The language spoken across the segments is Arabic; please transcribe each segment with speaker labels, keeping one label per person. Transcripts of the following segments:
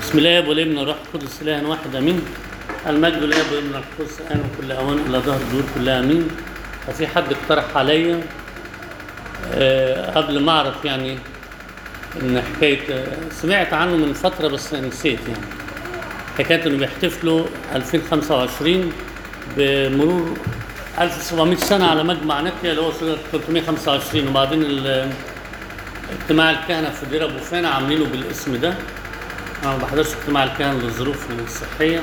Speaker 1: بسم الله والابن والروح القدس اله واحد امين. المجد لله والابن والروح القدس الان وكل اوان الى ظهر الدور كلها امين. ففي حد اقترح عليا قبل ما اعرف يعني ان حكايه سمعت عنه من فتره بس نسيت يعني حكايه انه بيحتفلوا 2025 بمرور 1700 سنه على مجمع نقيا اللي هو سنه 325 وبعدين اجتماع الكهنه في دير ابو فانا عاملينه بالاسم ده. انا ما بحضرش اجتماع الكهنه للظروف الصحيه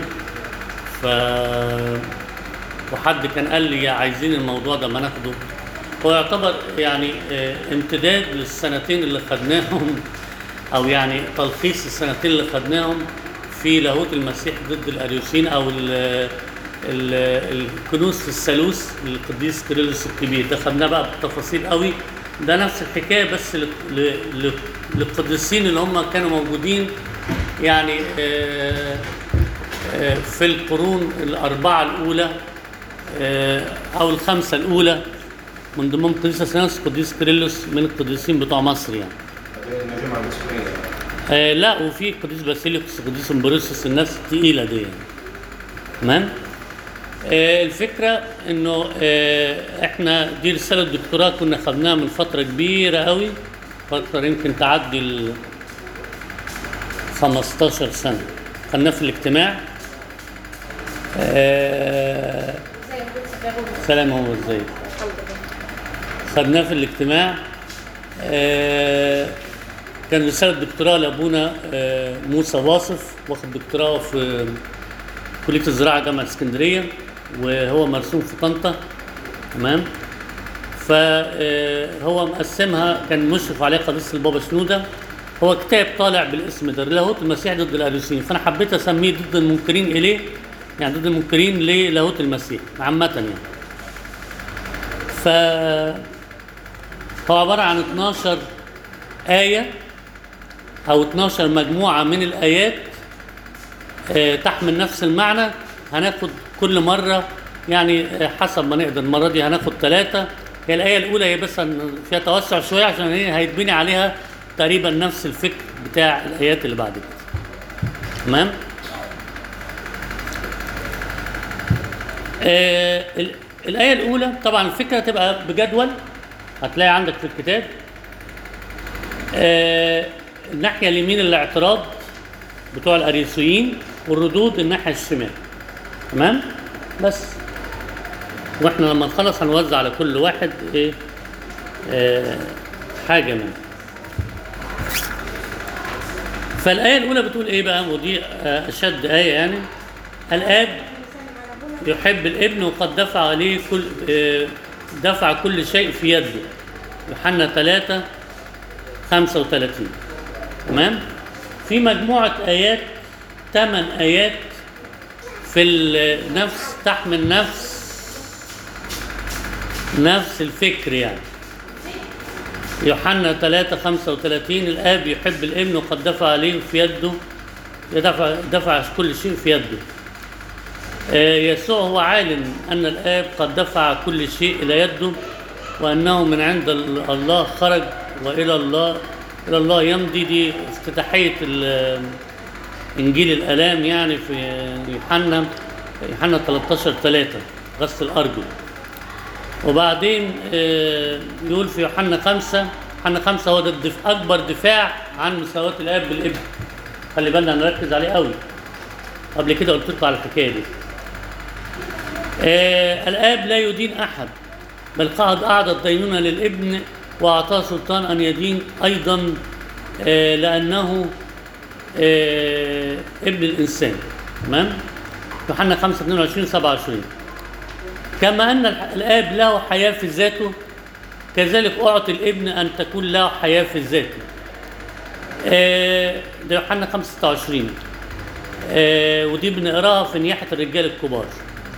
Speaker 1: وحد كان قال لي عايزين الموضوع ده ما ناخده. هو يعتبر يعني امتداد للسنتين اللي خدناهم او يعني تلخيص السنتين اللي خدناهم في لاهوت المسيح ضد الاريوسيين او الكنوز في الثالوث للقديس كيرلس الكبير. ده خدناه بقى بالتفاصيل قوي. ده نفس الحكايه بس للقديسين اللي هم كانوا موجودين يعني في القرون الأربعة الأولى أو الخمسة الأولى، من ضمنهم قديس أثناسيوس قديس كيرلس من القديسين بتوع مصر يعني. لا وفي قديس باسيليوس قديس امبروسيوس الناس الثقيلة دي يعني. تمام. الفكرة إنه إحنا دي رسالة دكتوراه كنا خدناها من فترة كبيرة قوي، فترة يمكن تعدي 15 سنة. خدناه في الاجتماع. سلام هو ازاي خدناه في الاجتماع. كان رسالة دكتوراه لأبونا موسى واصف، واخد دكتوراه في كلية الزراعة جامعة اسكندرية وهو مرسوم في طنطا. تمام. فهو مقسمها، كان مشرف عليه قديس البابا شنودة. هو كتاب طالع بالاسم ده لاهوت المسيح ضد الاريوسيين، فانا حبيت اسميه ضد المنكرين اليه، يعني ضد المنكرين للاهوت المسيح عامه يعني. هو عباره عن 12 ايه او 12 مجموعه من الايات تحمل نفس المعنى. هناخد كل مره يعني حسب ما نقدر. المره دي هناخد 3. هي الايه الاولى هي بس فيها توسع شويه عشان هيتبني عليها تقريبا نفس الفكر بتاع الايات اللي بعد كده. تمام. الايه الاولى طبعا الفكره تبقى بجدول هتلاقي عندك في الكتاب. الناحيه اليمين الاعتراض بتوع الاريوسيين والردود الناحيه الشمال. تمام. بس واحنا لما نخلص هنوزع على كل واحد حاجه منه. فالآية الأولى بتقول إيه بقى؟ ودي أشد آية يعني. الآب يحب الابن وقد دفع كل شيء في يده. يوحنا 3:35. تمام؟ في مجموعة آيات 8 آيات في النفس تحمل نفس الفكر يعني. يوحنا 3:35 الآب يحب الابن وقد دفع عليه في يده، دفع كل شيء في يده. يسوع هو عالم أن الآب قد دفع كل شيء إلى يده وأنه من عند الله خرج وإلى الله يمضي. دي افتتاحية إنجيل الآلام يعني في يوحنا 13:3 غسل الأرجل. وبعدين يقول في يوحنا 5 هو ده أكبر دفاع عن مساواة الآب بالابن. خلي بالنا نركز عليه قوي. قبل كده قلت لكم على الحكاية دي. الآب لا يدين أحد بل قد أعطى الدينونة للابن وأعطاه سلطان أن يدين أيضا لأنه ابن الإنسان. تمام؟ يوحنا 5:22-27. كما أن الآب له حياة في ذاته كذلك أعطي الابن أن تكون له حياة في ذاته. ده يوحنا 5:26. ودي بنقراها في نياحة الرجال الكبار.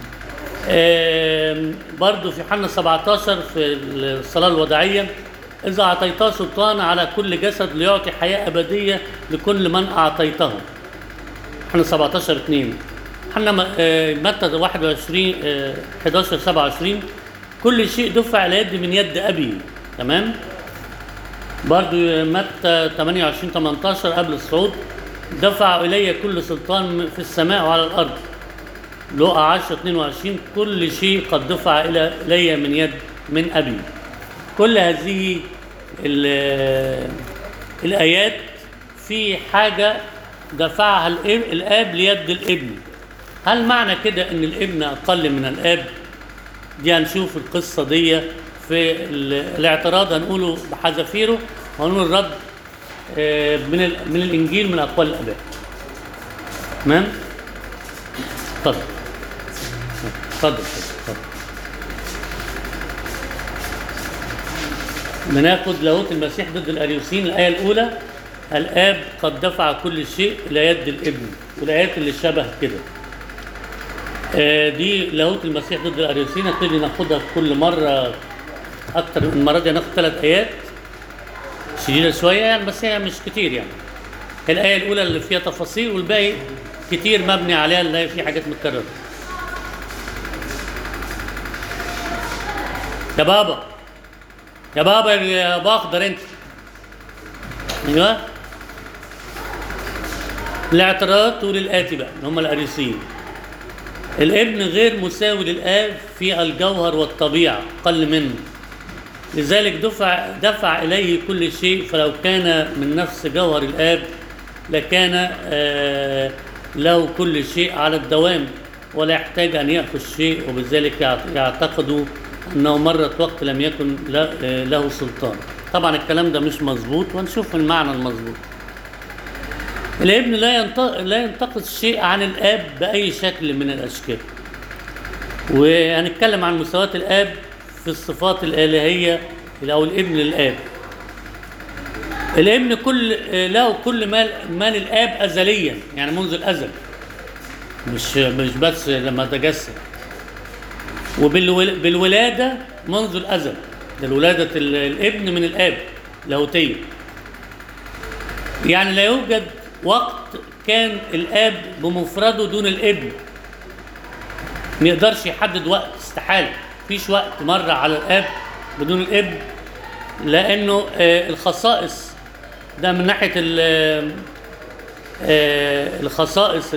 Speaker 1: برضو في يوحنا 17 في الصلاة الوداعية إذا أعطيته سلطان على كل جسد ليعطي حياة أبدية لكل من أعطيته. يوحنا 17:2. يوحنا متى 11:27 كل شيء دفع على يد من يد أبي. تمام. برضو متى 28:18 قبل الصعود دفع إلي كل سلطان في السماء وعلى الأرض. لقا 10:22 كل شيء قد دفع إلي من أبي. كل هذه الآيات في حاجة دفعها الآب ليد الابن. هل معنى كده إن الابن أقل من الآب؟ دي هنشوف القصة دي في الاعتراض، هنقوله بحذافيره وهنقول الرد من الإنجيل من أقوال الآباء. تمام؟ اتفضل. بناخد لاهوت المسيح ضد الأريوسيين. الآية الأولى: الآب قد دفع كل شيء إلى يد الابن، والآيات اللي شبه كده. دي لاهوت المسيح ضد الأريوسيين، هنبتدي ناخدها كل مرة أكتر من المرة دي. هناخد 3 آيات شديدة شوية يعني، بس هي مش كتير يعني. الآية الأولى اللي فيها تفاصيل، والباقي كتير مبني عليها اللي هي فيه حاجات متكررة. يا بابا يا باخضر انت. ايوه. الاعتراض تقول الآتي بقى اللي هم الأريوسيين: الابن غير مساوي للآب في الجوهر والطبيعة، قل منه، لذلك دفع إليه كل شيء، فلو كان من نفس جوهر الآب لكان له كل شيء على الدوام، ولا يحتاج أن يأخذ شيء، وبذلك يعتقدوا أنه مرة وقت لم يكن له سلطان. طبعا الكلام ده مش مظبوط، ونشوف المعنى المظبوط. الابن لا ينتقد شيء عن الآب بأي شكل من الأشكال، وهنتكلم عن مساواة الآب في الصفات الإلهية أو الابن للآب. الابن له كل ما للآب أزليا، يعني منذ الأزل، مش بس لما تجسد، وبالولادة منذ الأزل. ده الولادة الابن من الآب لاهوتية، يعني لا يوجد وقت كان الآب بمفرده دون الابن. ما يقدرش يحدد وقت، استحالة. مفيش وقت مر على الآب بدون الابن، لأنه الخصائص ده من ناحية الخصائص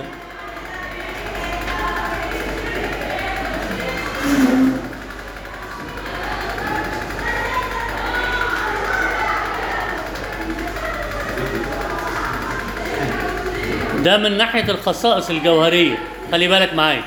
Speaker 1: ده من ناحية الخصائص الجوهرية. خلي بالك معايا،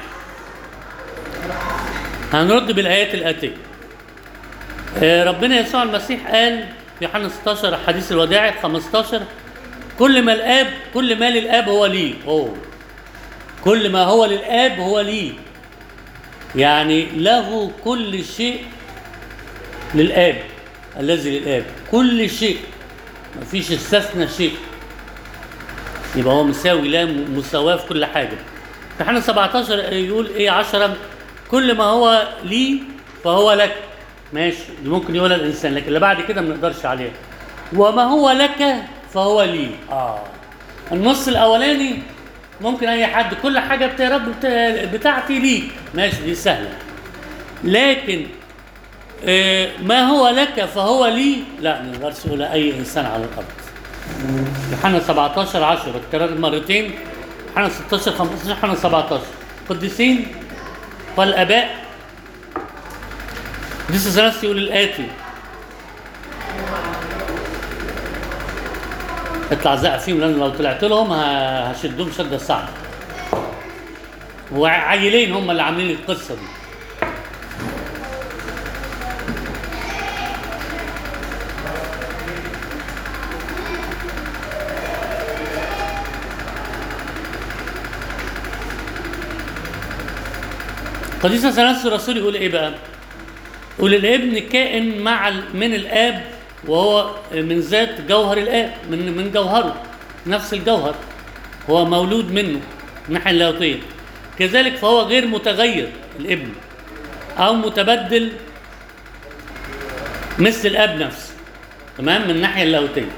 Speaker 1: هنرد بالآيات الآتية. ربنا يسوع المسيح قال في يوحنا 16 حديث الوداع 15: كل ما للآب هو لي. كل ما هو للآب هو لي، يعني له كل شيء للآب الذي للآب، كل شيء، ما فيش استثنى شيء. يبقى هو مساوي، لا مساواة في كل حاجة. في يوحنا 17 يقول ايه 10: كل ما هو لي فهو لك. ماشي، دي ممكن يقولها الإنسان، لكن اللي بعد كده ما نقدرش عليها. وما هو لك فهو لي. النص الأولاني ممكن أي حد كل حاجة يا رب بتاعتي ليك، ماشي، دي سهلة. لكن ما هو لك فهو لي، لا، ما نقدرش يقولها أي إنسان على الأرض. يوحنا 17:10 اتكرر مرتين، يوحنا 16:15، يوحنا 17. قديسين والآباء لسه ثلاثة يقول الآتي: اطلع زق فيهم، لأن لو طلعت لهم هشدهم شدة صعبة. وعيلين هم اللي عاملين القصة دي. قديس ثلاثة الرسول يقول ايه بقى؟ يقول الابن كائن من الآب، وهو من ذات جوهر الآب، من جوهره، نفس الجوهر، هو مولود منه من الناحية اللاهوتية. كذلك فهو غير متغير الابن أو متبدل مثل الآب نفسه، تمام، من الناحية اللاهوتية.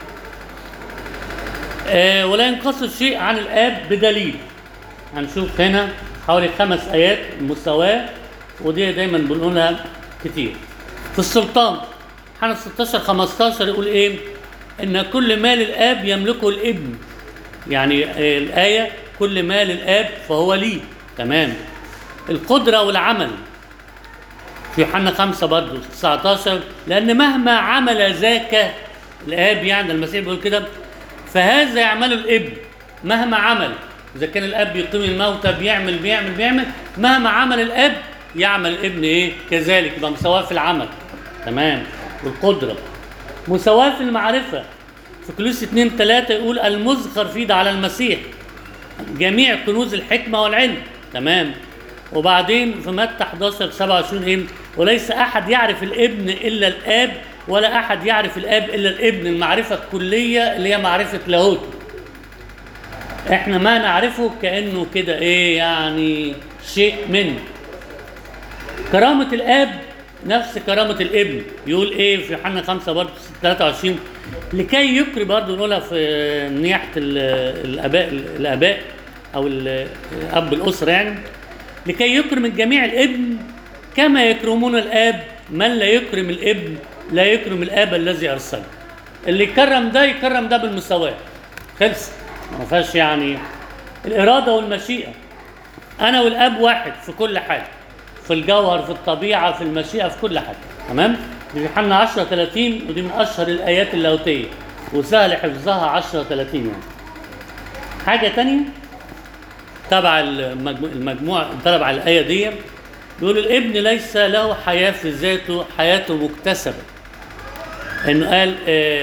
Speaker 1: ولا ينقص شيء عن الآب بدليل. هنشوف هنا حوالي 5 آيات مساواة، ودي دايما بنقولها كتير. في السلطان يوحنا 16:15 يقول ايه؟ ان كل ما للآب يملكه الابن، يعني الآية كل ما للآب فهو لي، تمام. القدرة والعمل في يوحنا 5 برضه 19، لأن مهما عمل ذاك الآب، يعني المسيح بيقول كده، فهذا يعمل الابن مهما عمل. إذا كان الآب بيقيم الموتى بيعمل مهما عمل الآب يعمل الابن إيه؟ كذلك، يبقى مساواة في العمل، تمام. والقدرة مساواة في المعرفة. في كولوسي 2:3 يقول المزخر فيه ده على المسيح جميع كنوز الحكمة والعلم، تمام. وبعدين في متى 11:27 ايه؟ وليس احد يعرف الابن الا الاب، ولا احد يعرف الاب الا الابن، المعرفة الكلية اللي هي معرفة لاهوته. احنا ما نعرفه كأنه كده ايه يعني شيء منه. كرامة الاب نفس كرامة الابن. يقول ايه في يوحنا 5 برضه 23 لكي يكرم، برضه نقولها في نياحة الاباء او اب الاسرة، يعني لكي يكرم الجميع الابن كما يكرمون الاب، من لا يكرم الابن لا يكرم الاب الذي ارسله. اللي يكرم ده بالمساواة، خلص، ما فيهاش يعني. الاراده والمشيئه، انا والاب واحد في كل حاجه، في الجوهر، في الطبيعه، في المشيئه، في كل حاجه، تمام. في يوحنا 10:30 ودي من اشهر الايات اللاهوتيه وسهل حفظها 10:30 يعني. حاجه تانية تبع المجموع تبع الايه دي، بيقول الابن ليس له حياه في ذاته، حياته مكتسبه. انه قال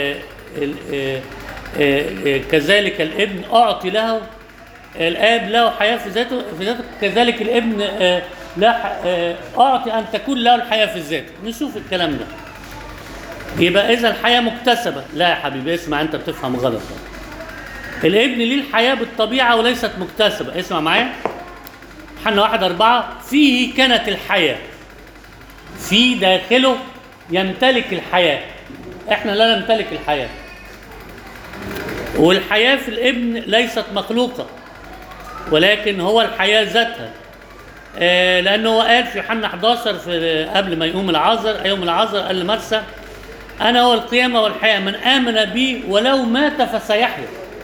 Speaker 1: كذلك الابن اعطي له، الاب له حياه في ذاته كذلك الابن لا اعطي ان تكون له الحياه في الذات. نشوف الكلام ده. يبقى اذا الحياه مكتسبه، لا يا حبيبي اسمع، انت بتفهم غلط. الابن ليه الحياه بالطبيعه وليست مكتسبه. اسمع معايا، يوحنا 1:4 فيه كانت الحياه، في داخله يمتلك الحياه. احنا لا نمتلك الحياه، والحياه في الابن ليست مخلوقه، ولكن هو الحياه ذاتها. لانه هو قال في يوحنا 11 في قبل ما يقوم العازر، يوم العازر، قال لمرسى انا هو القيامه والحياه، من امن بي ولو مات فسيحيا.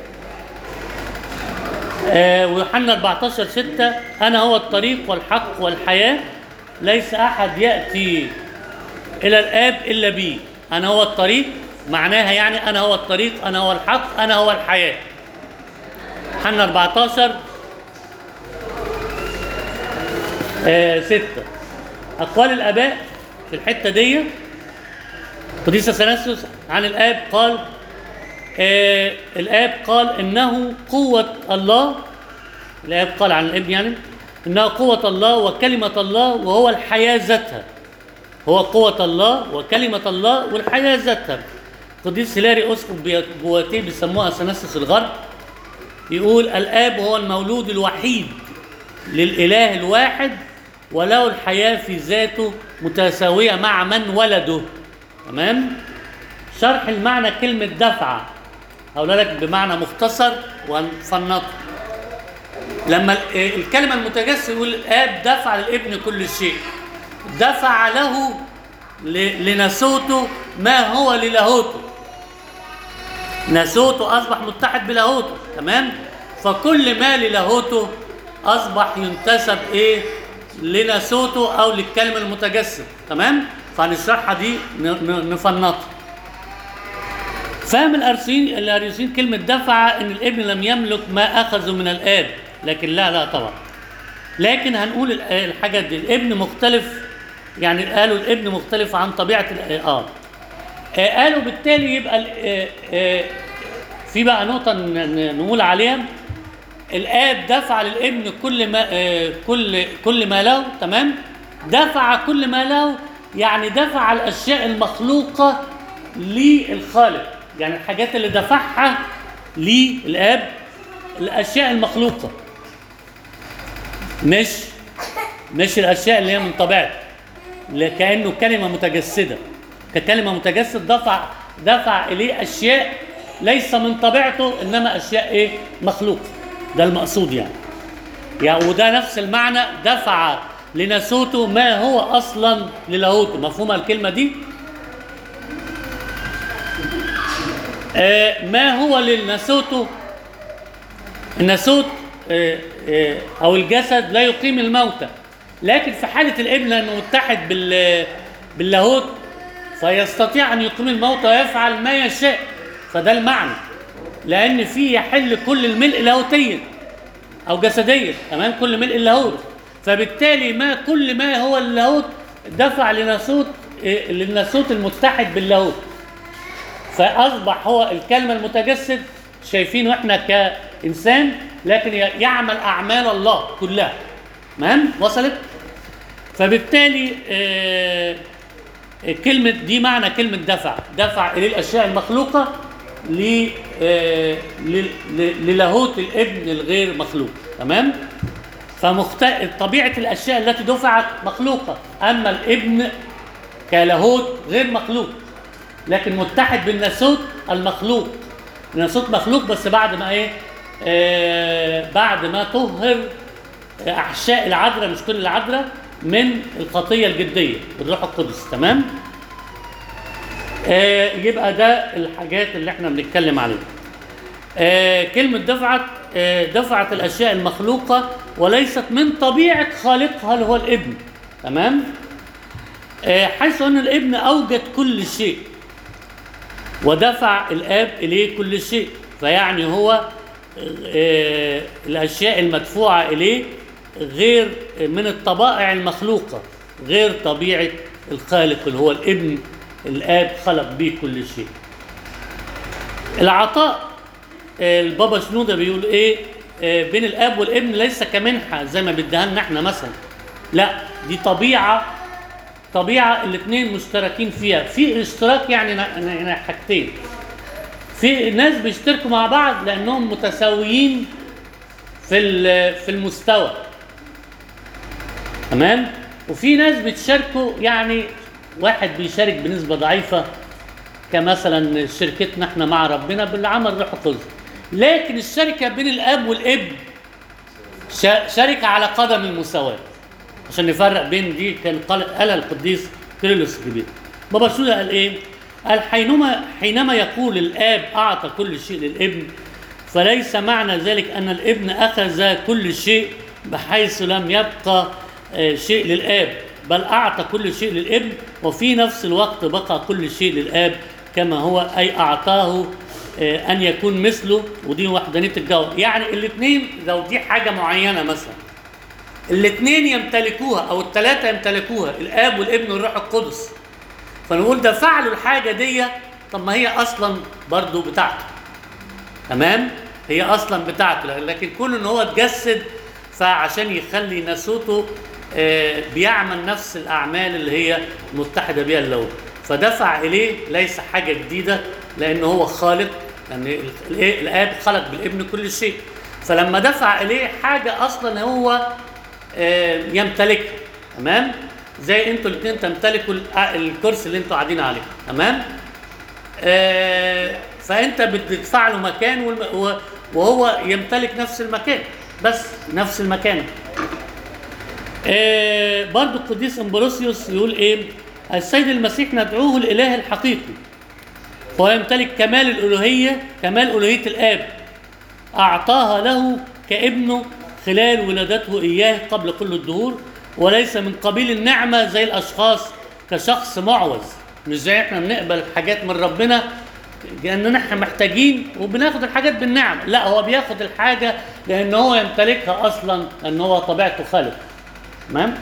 Speaker 1: ويوحنا 14:6 انا هو الطريق والحق والحياه، ليس احد ياتي الى الاب الا بي. انا هو الطريق معناها يعني انا هو الطريق، انا هو الحق، انا هو الحياه. يوحنا 14:6 اقوال الاباء في الحته دي. قديس اثناسيوس عن الاب قال الاب قال انه قوه الله، الاب قال عن الابن يعني انه قوه الله وكلمه الله وهو الحياه ذاتها. هو قوه الله وكلمه الله والحياه ذاتها. قديس هيلاري اسقف بواتيه بيسموها اثناسيوس الغرب، يقول الاب هو المولود الوحيد للاله الواحد، وله الحياه في ذاته متساويه مع من ولده، تمام. شرح المعنى كلمه دفعه هقول لك بمعنى مختصر وهنفنطه. لما الكلمه المتجسد يقول الاب دفع للابن كل شيء، دفع له لناسوته ما هو للاهوته. ناسوته اصبح متحد بلاهوته، تمام. فكل ما للاهوته اصبح ينتسب ايه لناسوته او للكلمه المتجسد، تمام. فهنشرحها دي نفنطها. فهم الاريوسيين كلمه دفع ان الابن لم يملك ما اخذه من الاب، لكن لا طبعا. لكن هنقول الحاجات دي الابن مختلف، يعني قالوا الابن مختلف عن طبيعه قالوا بالتالي يبقى في بقى نقطه نقول عليها. الاب دفع للابن كل ما له، تمام. دفع كل ما له يعني دفع الاشياء المخلوقه للخالق، يعني الحاجات اللي دفعها للاب الاشياء المخلوقه، مش الاشياء اللي هي من طبيعته، كانه كلمه متجسده. ككلمه متجسد دفع اليه اشياء ليس من طبيعته، انما اشياء ايه مخلوقه. ده المقصود يعني وده نفس المعنى، دفع لناسوته ما هو اصلا للاهوته. مفهومه الكلمه دي؟ ما هو للناسوته الناسوت او الجسد لا يقيم الموتى، لكن في حاله الابن لانه متحد باللاهوت فيستطيع ان يقيم الموتى ويفعل ما يشاء. فده المعنى، لان فيه يحل كل الملء لاهوتيا او جسديا، تمام، كل ملء اللاهوت. فبالتالي كل ما هو اللاهوت دفع للناسوت المتحد باللاهوت، فاصبح هو الكلمه المتجسد شايفينه احنا كانسان، لكن يعمل اعمال الله كلها. تمام، وصلت؟ فبالتالي كلمه دي معنى كلمه دفع الى الاشياء المخلوقه للاهوت الابن الغير مخلوق. تمام؟ طبيعه الاشياء التي دفعت مخلوقه، اما الابن كلاهوت غير مخلوق، لكن متحد بالناسوت المخلوق. الناسوت مخلوق بس بعد ما بعد ما طهر احشاء العذراء، مش كل العذراء، من الخطيه الجديه بالروح القدس. تمام؟ يبقى ده الحاجات اللي احنا بنتكلم عليها. كلمه دفعت الاشياء المخلوقه وليست من طبيعه خالقها اللي هو الابن. تمام؟ حيث ان الابن اوجد كل شيء ودفع الاب اليه كل شيء، فيعني هو الاشياء المدفوعه اليه غير من الطبائع المخلوقه، غير طبيعه الخالق اللي هو الابن. الاب خلق به كل شيء. العطاء البابا شنودة بيقول ايه بين الاب والابن ليس كمنحه زي ما بيديها لنا احنا مثلا، لا، دي طبيعه الاثنين مشتركين فيها. في اشتراك يعني حاجتين، في ناس بيشتركوا مع بعض لانهم متساويين في المستوى. تمام؟ وفي ناس بتشاركوا، يعني واحد بيشارك بنسبه ضعيفه كمثلا شركتنا احنا مع ربنا بالعمل روح القدس، لكن الشركه بين الاب والابن شركه على قدم المساواه. عشان نفرق بين دي كان قالها القديس كيرلس الكبير. بابا شنودة قال ايه؟ قال حينما يقول الاب اعطى كل شيء للابن، فليس معنى ذلك ان الابن اخذ كل شيء بحيث لم يبقى شيء للاب، بل اعطى كل شيء للابن وفي نفس الوقت بقى كل شيء للاب كما هو، اي اعطاه ان يكون مثله. ودي وحدانيه الجوهر، يعني الاثنين لو دي حاجه معينه مثلا الاثنين يمتلكوها او الثلاثه يمتلكوها، الاب والابن والروح القدس، فنقول ده فعلوا الحاجه دي. طب ما هي اصلا برضو بتاعته. تمام؟ هي اصلا بتاعته، لكن كون ان هو اتجسد فعشان يخلي ناسوته بيعمل نفس الاعمال اللي هي متحده بها اللاهوت، فدفع اليه ليس حاجه جديده لان هو خالق. يعني الاب خلق بالابن كل شيء، فلما دفع اليه حاجه اصلا هو يمتلكها. تمام؟ زي انتوا الاثنين تمتلكوا الكرسي اللي انتوا قاعدين عليه. تمام؟ فانت بتدفع له مكان وهو يمتلك نفس المكان، بس نفس المكان. برضو القديس امبروسيوس يقول ايه؟ السيد المسيح ندعوه الاله الحقيقي، فهو يمتلك كمال الالوهيه، كمال الوهيه الاب اعطاها له كابنه خلال ولادته اياه قبل كل الدهور، وليس من قبيل النعمه زي الاشخاص كشخص معوز. مش زي احنا بنقبل حاجات من ربنا لاننا احنا محتاجين وبناخد الحاجات بالنعم، لا، هو بياخد الحاجه لان هو يمتلكها اصلا، لان هو طبيعته خالق. تمام؟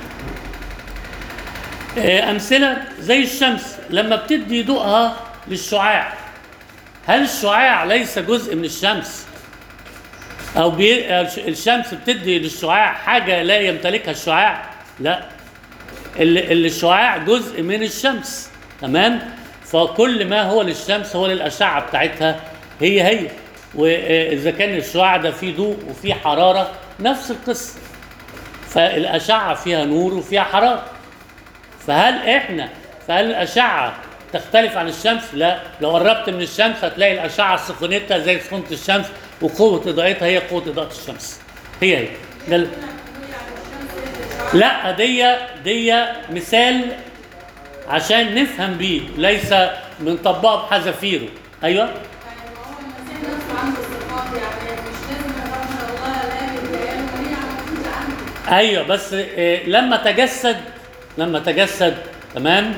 Speaker 1: امثله زي الشمس لما بتدي ضوءها للشعاع، هل الشعاع ليس جزء من الشمس؟ او الشمس بتدي للشعاع حاجه لا يمتلكها الشعاع؟ لا، الشعاع جزء من الشمس. تمام؟ فكل ما هو للشمس هو للاشعه بتاعتها هي، واذا كان الشعاع ده فيه ضوء وفيه حراره نفس القصه، فالاشعه فيها نور وفيها حراره. فهل الاشعه تختلف عن الشمس؟ لا، لو قربت من الشمس هتلاقي الاشعه سخونتها زي سخونه الشمس وقوه اضاءتها هي قوه اضاءه الشمس. هي لا، دي مثال عشان نفهم بيه، ليس بنطبقه بحذافيره. ايوه، ايوه بس لما تجسد تمام،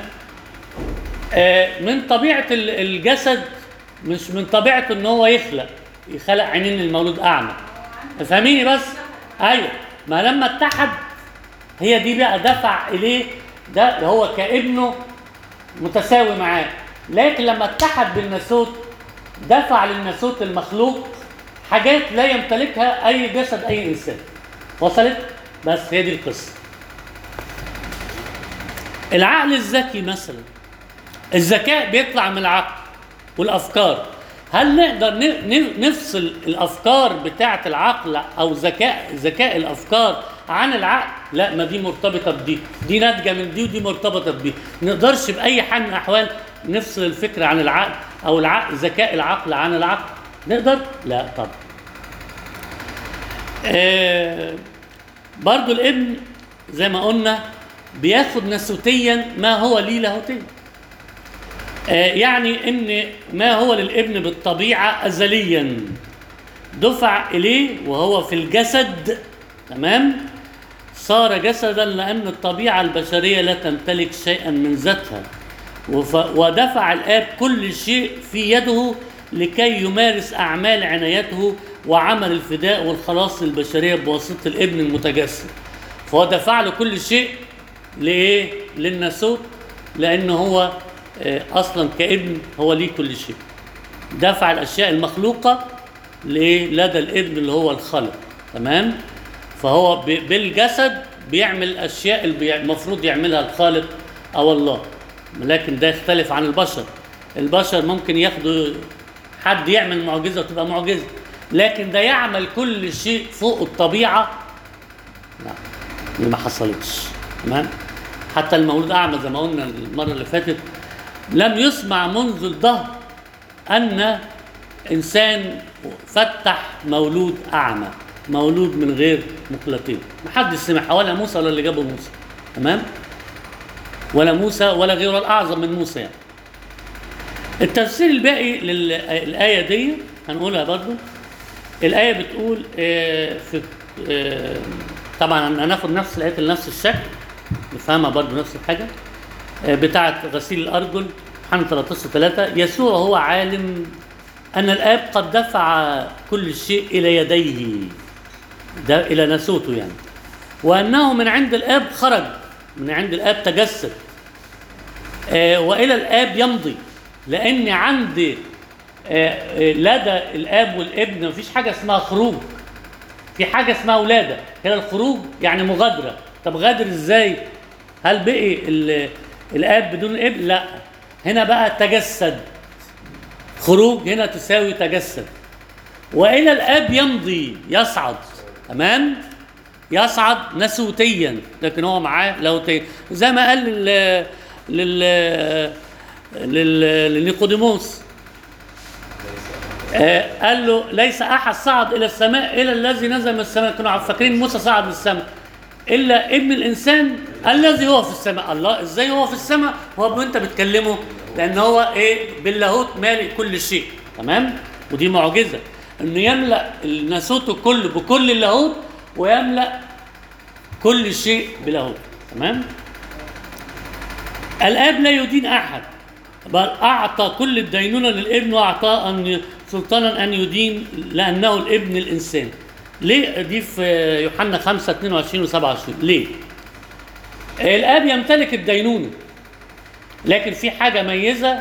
Speaker 1: من طبيعه الجسد، مش من طبيعته ان هو يخلق عينين المولود اعمى. فاهميني بس؟ ايوه، ما لما اتحد هي دي بقى دفع اليه، ده هو كابنه متساوي معاه. لكن لما اتحد بالناسوت دفع للناسوت المخلوق حاجات لا يمتلكها اي جسد اي انسان. وصلت؟ بس هي دي القصه. العقل الذكي مثلا، الذكاء بيطلع من العقل والافكار. هل نقدر نفصل الافكار بتاعه العقل او ذكاء الافكار عن العقل؟ لا، ما دي مرتبطه بدي، دي ناتجه من دي ودي مرتبطه بدي. ما نقدرش باي حال من الاحوال نفصل الفكره عن العقل او ذكاء العقل عن العقل. نقدر؟ لا طبعا. برضو الابن زي ما قلنا بياخد ناسوتيا ما هو ليه لاهوتيا. يعني ان ما هو للابن بالطبيعه ازليا دفع اليه وهو في الجسد، تمام، صار جسدا لان الطبيعه البشريه لا تمتلك شيئا من ذاتها، ودفع الاب كل شيء في يده لكي يمارس اعمال عنايته وعمل الفداء والخلاص للبشريه بواسطه الابن المتجسد. فهو دفع له كل شيء لايه؟ للناسوت، لان هو اصلا كابن هو ليه كل شيء. دفع الاشياء المخلوقه لدى الابن اللي هو الخالق، تمام. فهو بالجسد بيعمل الاشياء اللي المفروض يعملها الخالق او الله. لكن ده يختلف عن البشر. البشر ممكن ياخدوا حد يعمل معجزه وتبقى معجزه، لكن ده يعمل كل شيء فوق الطبيعه، لا، دي ما حصلتش، تمام. حتى المولود اعمى زي ما قلنا المره اللي فاتت، لم يسمع منذ الدهر ان انسان فتح مولود اعمى، مولود من غير مخلطين. محدش سمعها، ولا موسى ولا اللي جابه موسى، تمام، ولا موسى ولا غيره الاعظم من موسى يعني. التفسير الباقي للايه دي هنقولها برضو. الايه بتقول في طبعا هناخد نفس الايه لنفس الشكل نفهمها برضو نفس الحاجه بتاعه غسيل الارجل، يوحنا 13:3. يسوع هو عالم ان الاب قد دفع كل شيء الى يديه، ده الى ناسوته يعني، وانه من عند الاب خرج، من عند الاب تجسد، والى الاب يمضي. لان عند لدى الاب والابن مفيش حاجه اسمها خروج، في حاجه اسمها ولاده. هنا الخروج يعني مغادره. طب غادر ازاي؟ هل بقي الاب بدون الابن؟ لا، هنا بقى تجسد. خروج هنا تساوي تجسد. والى الاب يمضي، يصعد، تمام، يصعد ناسوتيا، لكن هو معاه لاهوتيا، زي ما قال لنيقوديموس. قال له ليس احد صعد الى السماء الا الذي نزل من السماء. كانوا فاكرين موسى صعد من السماء، الا ابن الانسان الذي هو في السماء. الله ازاي هو في السماء هو انت بتكلمه؟ لان هو باللاهوت مالئ كل شيء، تمام. ودي معجزه انه يملا الناسوت كله بكل اللاهوت ويملا كل شيء بلاهوت، تمام. الاب لا يدين احد، بل اعطى كل الدينونه للابن، واعطاه سلطانا ان يدين لانه الابن الانسان. ليه دي في يوحنا 5:22 و27؟ ليه؟ الاب يمتلك الدينونه، لكن في حاجه ميزه،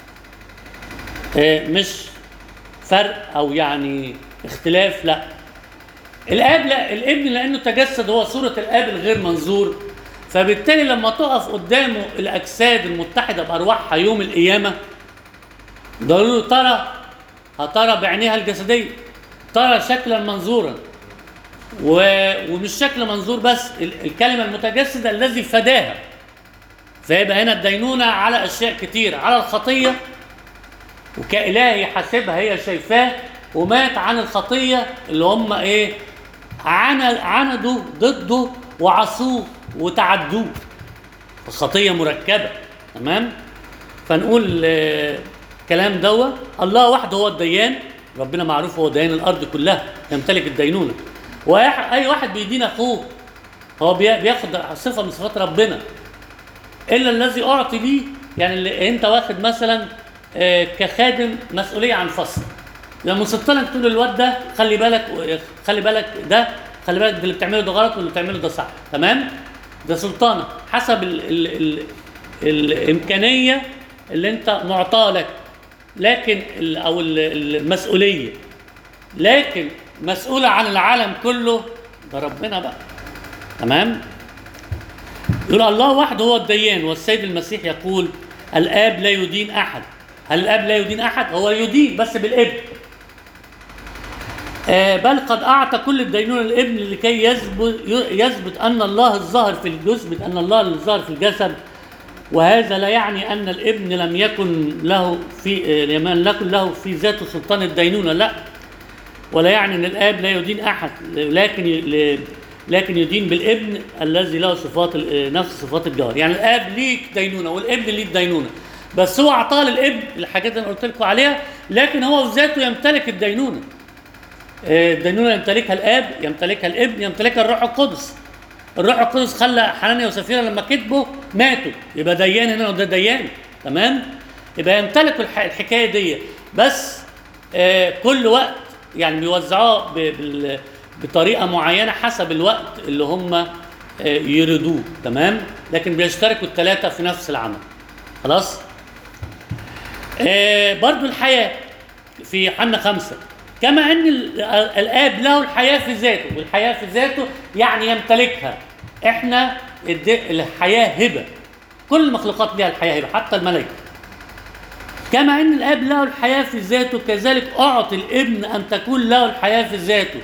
Speaker 1: مش فرق او يعني اختلاف، لا. الاب لا، الابن لانه تجسد هو صوره الاب الغير منظور، فبالتالي لما تقف قدامه الاجساد المتحده بارواحها يوم القيامه ضروري هترى بعينيها الجسديه، ترى شكلا منظورا، ومش شكل منظور بس، الكلمه المتجسده الذي فداها. فيبقى هنا الدينونه على اشياء كتير، على الخطيه وكإله يحاسبها هي شايفاه، ومات عن الخطيه اللي هم عندوا ضده وعصوه وتعدوه. الخطيه مركبه، تمام. فنقول كلام دوا. الله وحده هو الديان، ربنا معروف هو ديان الارض كلها، يمتلك الدينونه. واي واحد بيدين اخوه هو بياخد صفه من صفات ربنا، الا الذي اعطي ليه. يعني اللي انت واخد مثلا كخادم مسؤوليه عن فصل، لما سلطانك تقول الواد ده خلي بالك، خلي بالك ده، خلي بالك ده اللي بتعمله ده غلط واللي بتعمله ده صح، تمام؟ ده سلطانك حسب الامكانيه اللي انت معطاه لك، لكن او المسؤوليه، لكن مسؤوله عن العالم كله ده ربنا بقى، تمام؟ يقول الله وحده هو الديان، والسيد المسيح يقول الآب لا يدين أحد. هل الآب لا يدين أحد؟ هو يدين بس بالابن. بل قد أعطى كل الدينونة للابن لكي يثبت أن الله الظاهر في الجسد، أن الله الظاهر في الجسد. وهذا لا يعني أن الابن لم يكن له في ذاته سلطان الدينونة، لا، ولا يعني أن الآب لا يدين أحد، لكن يدين بالابن الذي له صفات نفس صفات الجوهر. يعني الاب ليه دينونه والابن ليه دينونه، بس هو اعطاه للابن الحاجات اللي انا قلت لكم عليها، لكن هو في ذاته يمتلك الدينونه. الدينونه يمتلكها الاب، يمتلكها الابن، يمتلكها الروح القدس. الروح القدس خلى حنانيا وسفيرة لما كتبوا ماتوا، يبقى ديان هنا وده ديان، تمام؟ يبقى يمتلكوا الحكايه دي، بس كل وقت يعني بيوزعوها بطريقه معينه حسب الوقت اللي هم يريدوه، تمام؟ لكن بيشتركوا الثلاثه في نفس العمل. خلاص؟ برضو الحياه في يوحنا 5، كما ان الاب له الحياه في ذاته، والحياه في ذاته يعني يمتلكها. احنا الحياه هبه، كل المخلوقات لها الحياه هبه، حتى الملائكه. كما ان الاب له الحياه في ذاته، كذلك اعطي الابن ان تكون له الحياه في ذاته.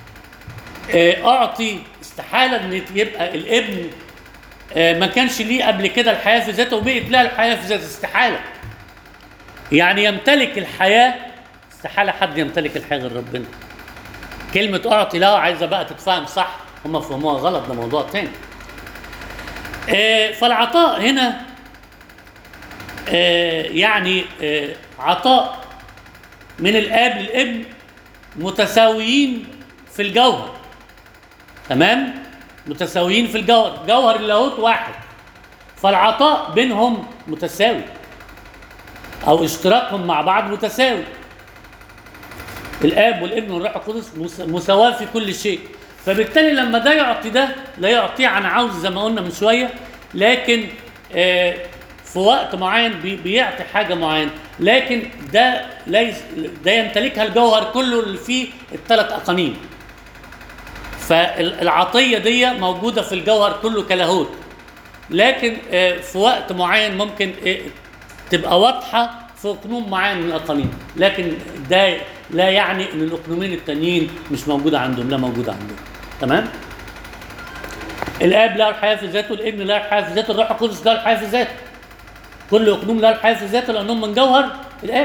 Speaker 1: اعطي، استحاله ان يبقى الابن ما كانش ليه قبل كده الحياه في ذاته وبقت له الحياه في ذاته، استحاله. يعني يمتلك الحياه، استحاله حد يمتلك الحياه غير ربنا. كلمه اعطي له عايزه بقى تتفهم صح، هم فهموها غلط، ده موضوع تاني. فالعطاء هنا يعني عطاء من الاب للابن متساويين في الجوهر، تمام؟ متساويين في الجوهر، جوهر اللاهوت واحد، فالعطاء بينهم متساوي، او اشتراكهم مع بعض متساوي. الاب والابن والروح القدس مساواة في كل شيء، فبالتالي لما ده يعطي ده لا يعطيه عن عوز زي ما قلنا من شويه، لكن في وقت معين بيعطي حاجه معينه، لكن ده يمتلكها الجوهر كله اللي فيه الثلاث اقانيم. فالعطيه دي موجوده في الجوهر كله كلاهوت، لكن في وقت معين ممكن تبقى واضحه في اقنوم معين من الاقانيم، لكن ده لا يعني ان الاقنومين التانيين مش موجوده عندهم، لا موجوده عندهم، تمام؟ الاب له الحياه في ذاته، الابن له الحياه في ذاته، الروح القدس له الحياه في ذاته. كل اقنوم له الحياه في ذاته لانهم من جوهر الاب.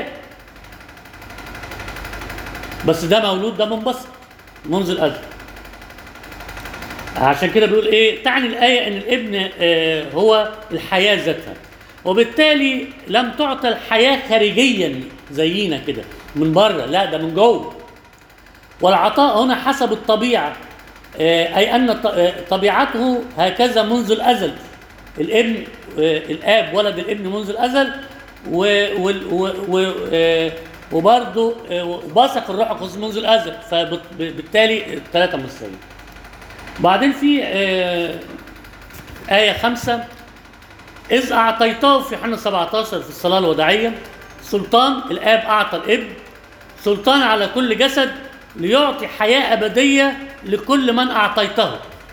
Speaker 1: بس ده مولود، ده منبسط منذ الازل. عشان كده بيقول ايه؟ تعني الايه ان الابن هو الحياه ذاتها، وبالتالي لم تعطى الحياه خارجيا زينا كده من بره، لا ده من جوه. والعطاء هنا حسب الطبيعه، اي ان طبيعته هكذا منذ الازل. الابن الاب ولد الابن منذ الازل، وبرضه بثق الروح القدس منذ الازل، فبالتالي الثلاثه مستويين. بعدين في آية 5: إذ أعطيته في يوحنا 17 في الصلاة الوداعية سلطان، الآب أعطى الابن سلطان على كل جسد ليعطي حياة أبدية لكل من أعطيته.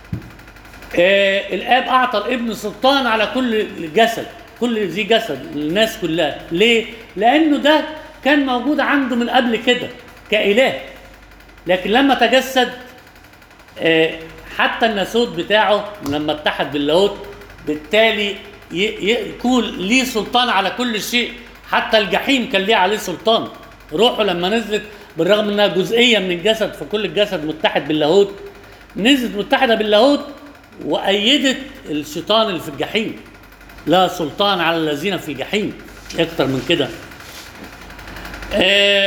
Speaker 1: الآب أعطى الابن سلطان على كل جسد، كل ذي جسد، الناس كلها. ليه؟ لأنه ده كان موجود عنده من قبل كده كإله، لكن لما تجسد حتى الناسوت بتاعه لما اتحد باللاهوت، بالتالي يكون ليه سلطان على كل شيء. حتى الجحيم كان ليه عليه سلطان. روحه لما نزلت، بالرغم انها جزئيه من الجسد، فكل الجسد متحد باللاهوت، نزلت متحده باللاهوت وايدت الشيطان اللي في الجحيم. لا سلطان على الذين في الجحيم، اكتر من كده.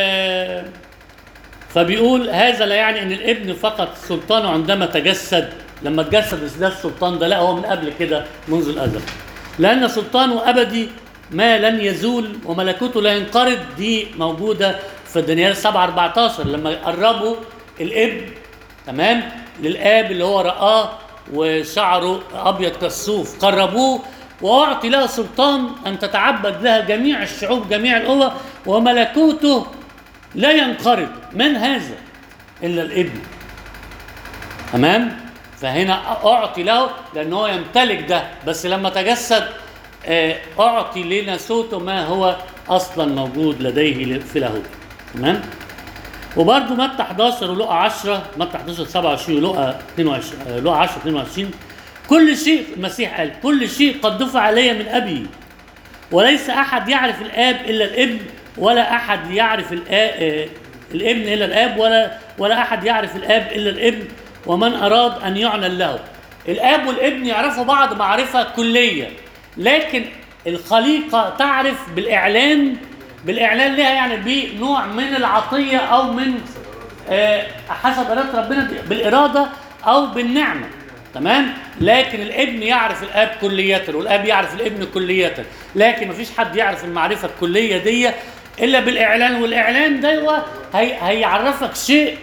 Speaker 1: فبيقول هذا لا يعني ان الابن فقط سلطانه عندما تجسد لما تجسد ده السلطان ده، لا هو من قبل كده منذ الازل. لان سلطانه ابدي ما لن يزول وملكوته لا ينقرض. دي موجوده في دانيال 7:14 لما قربوا الابن تمام للاب اللي هو رآه وشعره ابيض كالصوف، قربوه واعطي له سلطان ان تتعبد لها جميع الشعوب جميع الامم وملكوته لا ينقرض. من هذا الا الابن. تمام. فهنا اعطي له لان هو يمتلك ده، بس لما تجسد اعطي لناسوته ما هو اصلا موجود لديه في لاهوته. تمام. وبرده متى 11 ولقى 10، متى 11 27 ولقى 22 لقى 10 22 كل شيء المسيح قال كل شيء قد دفع علي من ابي وليس احد يعرف الاب الا الابن ولا احد يعرف الابن الا الاب ولا احد يعرف الاب الا الابن ومن اراد ان يعلن له. الاب والابن يعرفوا بعض معرفه كليه، لكن الخليقه تعرف بالاعلان لها، يعني بنوع من العطيه او من حسب اراده ربنا بالاراده او بالنعمه. تمام. لكن الابن يعرف الاب كلية والاب يعرف الابن كلية، لكن مفيش حد يعرف المعرفة الكلية دي الا بالاعلان، والاعلان ده هيعرفك شيء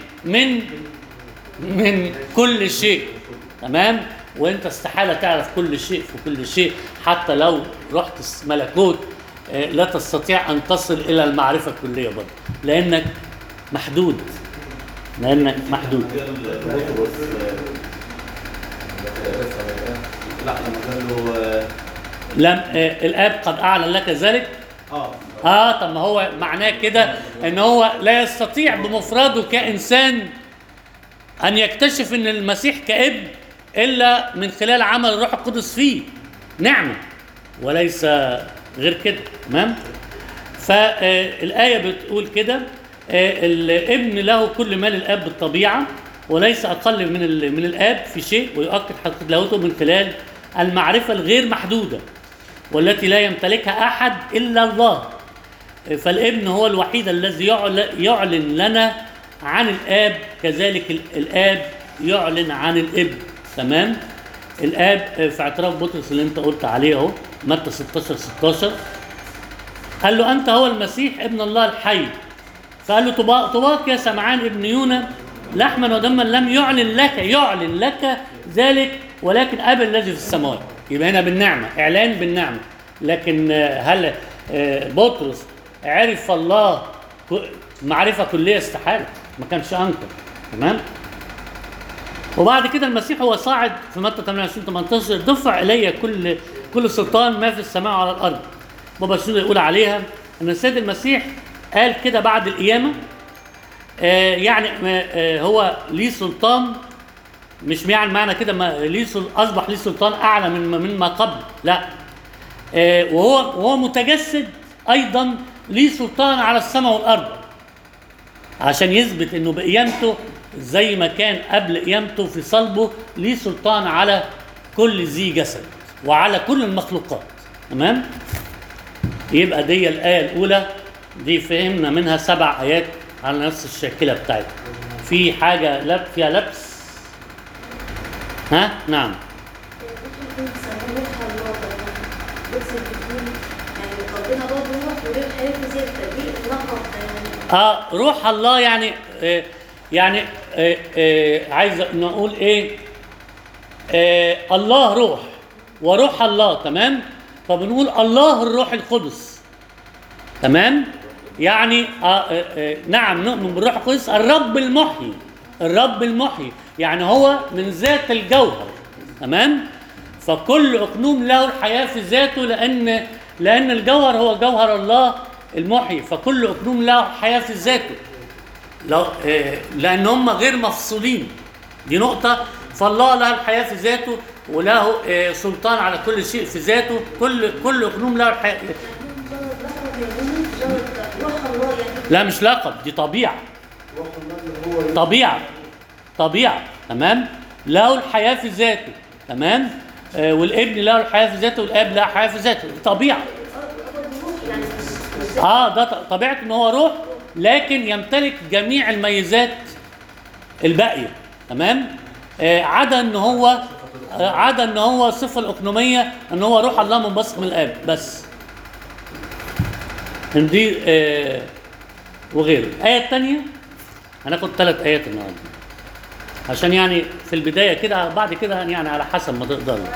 Speaker 1: من كل شيء. تمام. وانت استحالة تعرف كل شيء في كل شيء، حتى لو رحت ملكوت لا تستطيع ان تصل الى المعرفة الكلية برضه لانك محدود.
Speaker 2: لا لما قال له
Speaker 1: لم الاب قد اعلن لك ذلك. طب ما هو معناه كده ان هو لا يستطيع بمفرده كانسان ان يكتشف ان المسيح كابن الا من خلال عمل الروح القدس فيه نعمه وليس غير كده. تمام. فالايه بتقول كده الابن له كل ما للاب بالطبيعه وليس اقل من الاب في شيء، ويؤكد حقيقه لاهوته من خلال المعرفه الغير محدوده والتي لا يمتلكها احد الا الله. فالابن هو الوحيد الذي يعلن لنا عن الاب، كذلك الاب يعلن عن الابن. تمام. الاب في اعتراف بطرس اللي انت قلت عليه اهو متى 16 قال له انت هو المسيح ابن الله الحي. فقال له طباق يا سمعان ابن يونا لحما ودما لم يعلن لك ذلك ولكن اب الذي في السماوات. يبقى هنا بالنعمه، اعلان بالنعمه. لكن هل بطرس عرف الله معرفه كليه؟ استحاله، ما كانش انكر. تمام. وبعد كده المسيح هو صاعد في متى 28-18 دفع الي كل سلطان ما في السماء وعلى الارض. بابا شنودة يقول عليها ان السيد المسيح قال كده بعد القيامه يعني هو ليه سلطان، مش يعني معنى كده اصبح ليه سلطان اعلى مما قبل، لا. وهو متجسد ايضا ليه سلطان على السماء والارض عشان يثبت انه بقيامته زي ما كان قبل قيامته في صلبه ليه سلطان على كل ذي جسد وعلى كل المخلوقات. تمام. يبقى دي الايه الاولى دي فهمنا منها 7 ايات على نفس الشاكله بتاعتها. في حاجه فيها لبس؟ نعم. روح الله يعني عايز نقول ايه؟ الله روح وروح الله. تمام. فبنقول الله الروح القدس. تمام. يعني نعم نؤمن بالروح القدس الرب المحيي يعني هو من ذات الجوهر. تمام. فكل اقنوم له الحياه في ذاته لان الجوهر هو جوهر الله المحيي، فكل اقنوم له حياه في ذاته لان هم غير مفصولين. دي نقطه. فالله له الحياه في ذاته وله سلطان على كل شيء في ذاته. كل اقنوم له الحياه. لا مش لقب، دي طبيعه. تمام. له الحياه في ذاته. تمام. والابن له الحياه في ذاته والاب له حياه في ذاته. طبيعه. ده طبيعته ان هو روح لكن يمتلك جميع الميزات الباقيه. تمام. عدا ان هو الصفه الاقنوميه ان هو روح الله منبثق من الاب بس. دي وغيره. الايه الثانيه هناخد 3 ايات النهارده عشان يعني في البدايه كده، بعد كده يعني على حسب ما تقدروا.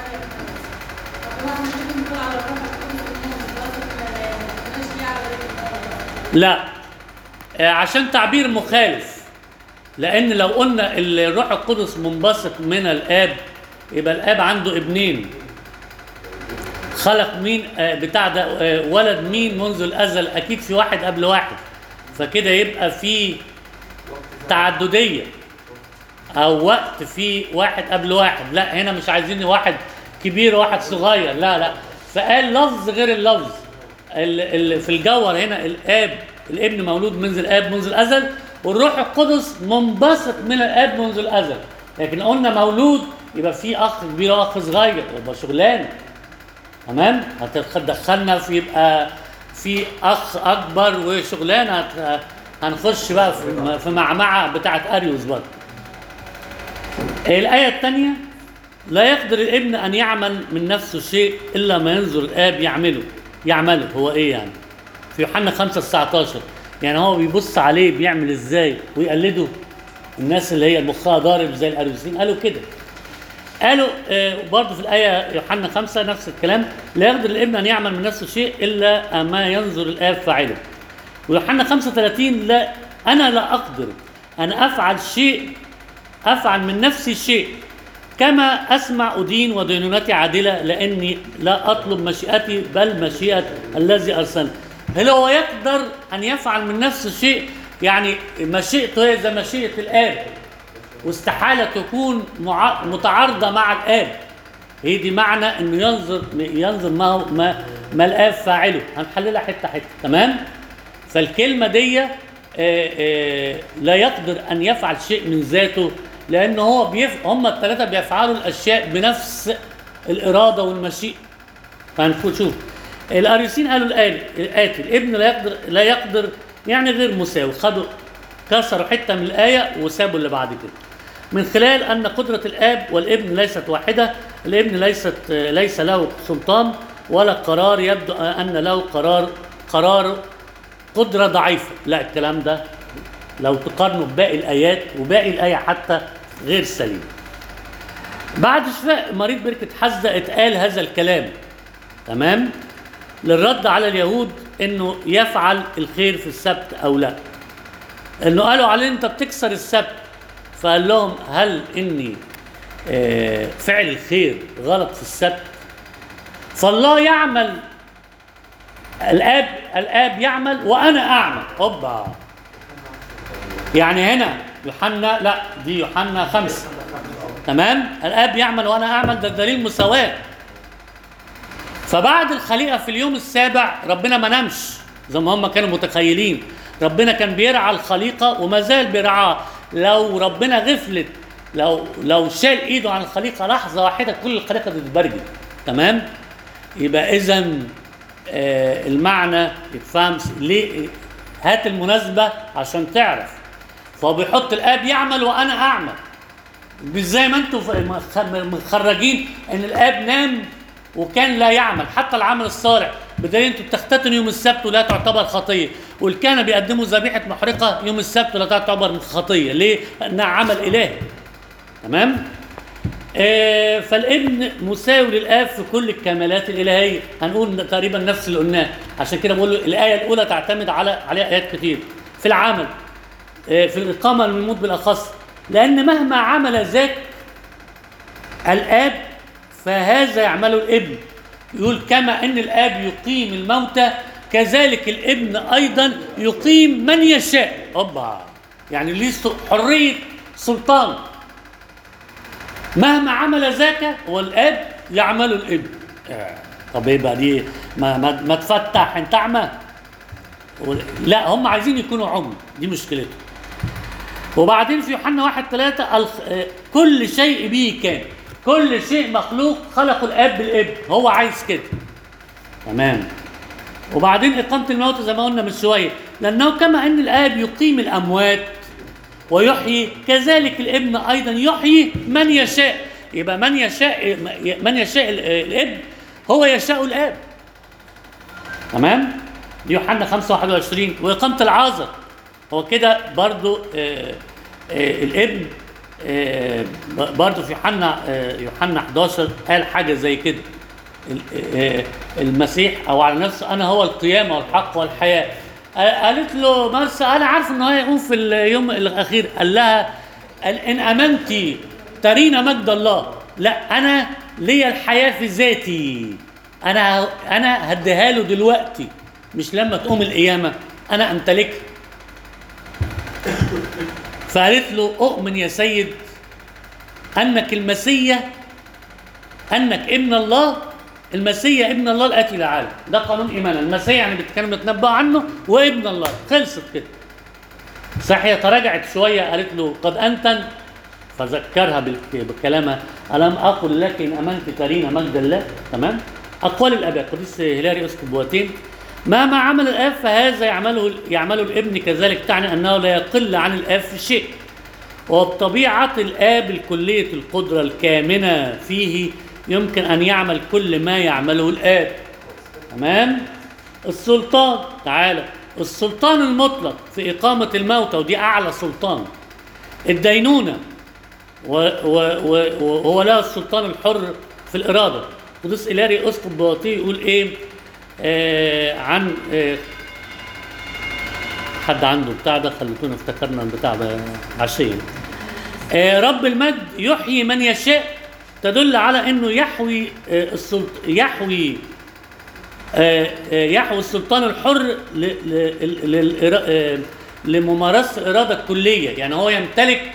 Speaker 1: لا، عشان تعبير مخالف، لان لو قلنا الروح القدس منبثق من الاب يبقى الاب عنده ابنين، خلق مين بتاع ده ولد مين منذ الازل، اكيد في واحد قبل واحد، فكده يبقى في تعدديه او وقت في واحد قبل واحد. لا، هنا مش عايزين واحد كبير وواحد صغير، لا لا، فقال لفظ غير اللفظ. في الجوهر هنا الابن مولود منذ الاب منذ الازل، والروح القدس منبثق من الاب منذ الازل. لكن قلنا مولود يبقى في اخ كبير واخ صغير، يبقى شغلانه. تمام؟ هتدخلنا في يبقى في اخ اكبر وشغلانه، هنخش بقى في معمعه بتاعت اريوس برضه. الايه الثانيه لا يقدر الابن ان يعمل من نفسه شيء الا ما ينظر الاب يعمله. هو ايه يعني؟ في يوحنا 5:19 يعني هو بيبص عليه بيعمل ازاي ويقلده. الناس اللي هي مخها ضارب زي الاريوسيين قالوا كده. قالوا برضه في الايه يوحنا 5 نفس الكلام، لا يقدر الابن ان يعمل من نفسه شيء الا ما ينظر الاب فاعله. ويوحنا 35 لا، انا لا اقدر ان افعل من نفسي شيء، كما اسمع ادين ودينونتي عادله، لاني لا اطلب مشيئتي بل مشيئه الذي ارسلني. هل هو يقدر ان يفعل من نفسه شيء؟ يعني مشيئته هي زي مشيئه الاب، واستحاله تكون متعارضه مع الاب. هي دي معنى انه ينظر ما الاب فاعله. هنحللها حته حته. تمام؟ فالكلمه دي لا يقدر ان يفعل شيء من ذاته، لان هو هم الثلاثه بيفعلوا الاشياء بنفس الاراده والمشيئه. فهنشوف الاريوسيين قالوا الاتي: الابن لا يقدر يعني غير مساوي. كسروا حته من الايه وسابوا اللي بعد كده، من خلال ان قدره الاب والابن ليست واحده. الابن ليس له سلطان ولا قرار، يبدو ان له قرار قدره ضعيفه. لا، الكلام ده لو تقارنوا بباقي الايات، وباقي الايه حتى غير سليم. بعد شفاء مريض بركه حزة اتقال هذا الكلام، تمام، للرد على اليهود انه يفعل الخير في السبت او لا. انه قالوا عليه انت بتكسر السبت، فقال لهم هل اني فعل الخير غلط في السبت؟ فالله يعمل، الاب يعمل وانا اعمل. اوبا، يعني هنا يوحنا، لا دي يوحنا 5. تمام؟ الاب يعمل وانا اعمل، ده دليل مساواه. فبعد الخليقه في اليوم السابع ربنا ما نامش زي ما هم كانوا متخيلين. ربنا كان بيرعى الخليقه وما زال بيرعاها. لو ربنا غفلت، لو شال ايده عن الخليقه لحظه واحده كل الخليقه تتبرجل. تمام؟ يبقى اذا المعنى يتفهم ليه. هات المناسبه عشان تعرف. فهو بيحط الاب يعمل وانا اعمل، مش زي ما انتم مخرجين ان الاب نام وكان لا يعمل حتى العمل الصالح، بدليل انتم بتختتنوا يوم السبت ولا تعتبر خطيه، والكهنه بيقدموا ذبيحه محرقه يوم السبت ولا تعتبر خطيه. ليه؟ لانها عمل الهي. تمام؟ فالابن مساوي للاب في كل الكمالات الالهيه. هنقول تقريبا نفس اللي قلناه، عشان كده بقول الايه الاولى تعتمد عليها ايات كتير في العمل، في الاقامه من الموت بالاخص، لان مهما عمل ذاك الاب فهذا يعمله الابن. يقول كما ان الاب يقيم الموتى كذلك الابن ايضا يقيم من يشاء. اوبا، يعني ليه حريه سلطان. مهما عمل ذاك هو الاب يعمل الابن. طب يبقى دي ما تفتح انت اعمى. لا، هم عايزين يكونوا عمي، دي مشكلتهم. وبعدين في يوحنا 1:3 كل شيء به كان، كل شيء مخلوق خلقه الاب بالابن. هو عايز كده. تمام؟ وبعدين اقامه الموت زي ما قلنا من شويه، لانه كما ان الاب يقيم الاموات ويحيي كذلك الابن أيضا يحيي من يشاء. يبقى من يشاء الابن هو يشاء الآب. تمام؟ يوحنا 5:21. وإقامة العازر هو كده برضو الابن برضو في يوحنا 11 قال حاجة زي كده. المسيح أو على نفسه أنا هو القيامة والحق والحياة. قالت له مرسى أنا عارف إنه هيقوم في اليوم الأخير. قال لها إن آمنتي ترين مجد الله. لا، أنا ليا الحياة في ذاتي. أنا هديها له دلوقتي، مش لما تقوم القيامة، أنا أمتلكها. فقالت له أؤمن يا سيد أنك المسيح، أنك ابن الله، المسيح ابن الله الآتي للعالم. ده قانون إيمانا. المسيح يعني كانوا بيتنبأوا عنه وابن الله. خلصت كده. صحيح تراجعت شوية قالت له قد أنتن، فذكرها بكلامها ألم أقل لك إن أمنت ترين مجد الله. تمام. أقوال الآباء قديس هيلاري أسقف بواتين ما عمل الآب فهذا يعمله الابن كذلك، تعني أنه لا يقل عن الآب في شيء. وبطبيعة الآب الكلية القدرة الكامنة فيه يمكن أن يعمل كل ما يعمله الآب. تمام. السلطان، تعالى، السلطان المطلق في إقامة الموتى، ودي أعلى سلطان. الدينونة، وهو له السلطان الحر في الإرادة. قديس هيلاري أسقف بواتيه يقول إيه عن حد عنده بتاع ده، خليتونا افتكرنا البتاع ده عشية. رب المجد يحيي من يشاء، تدل على انه يحوي السلطان الحر لممارسة الإرادة الكلية. يعني هو يمتلك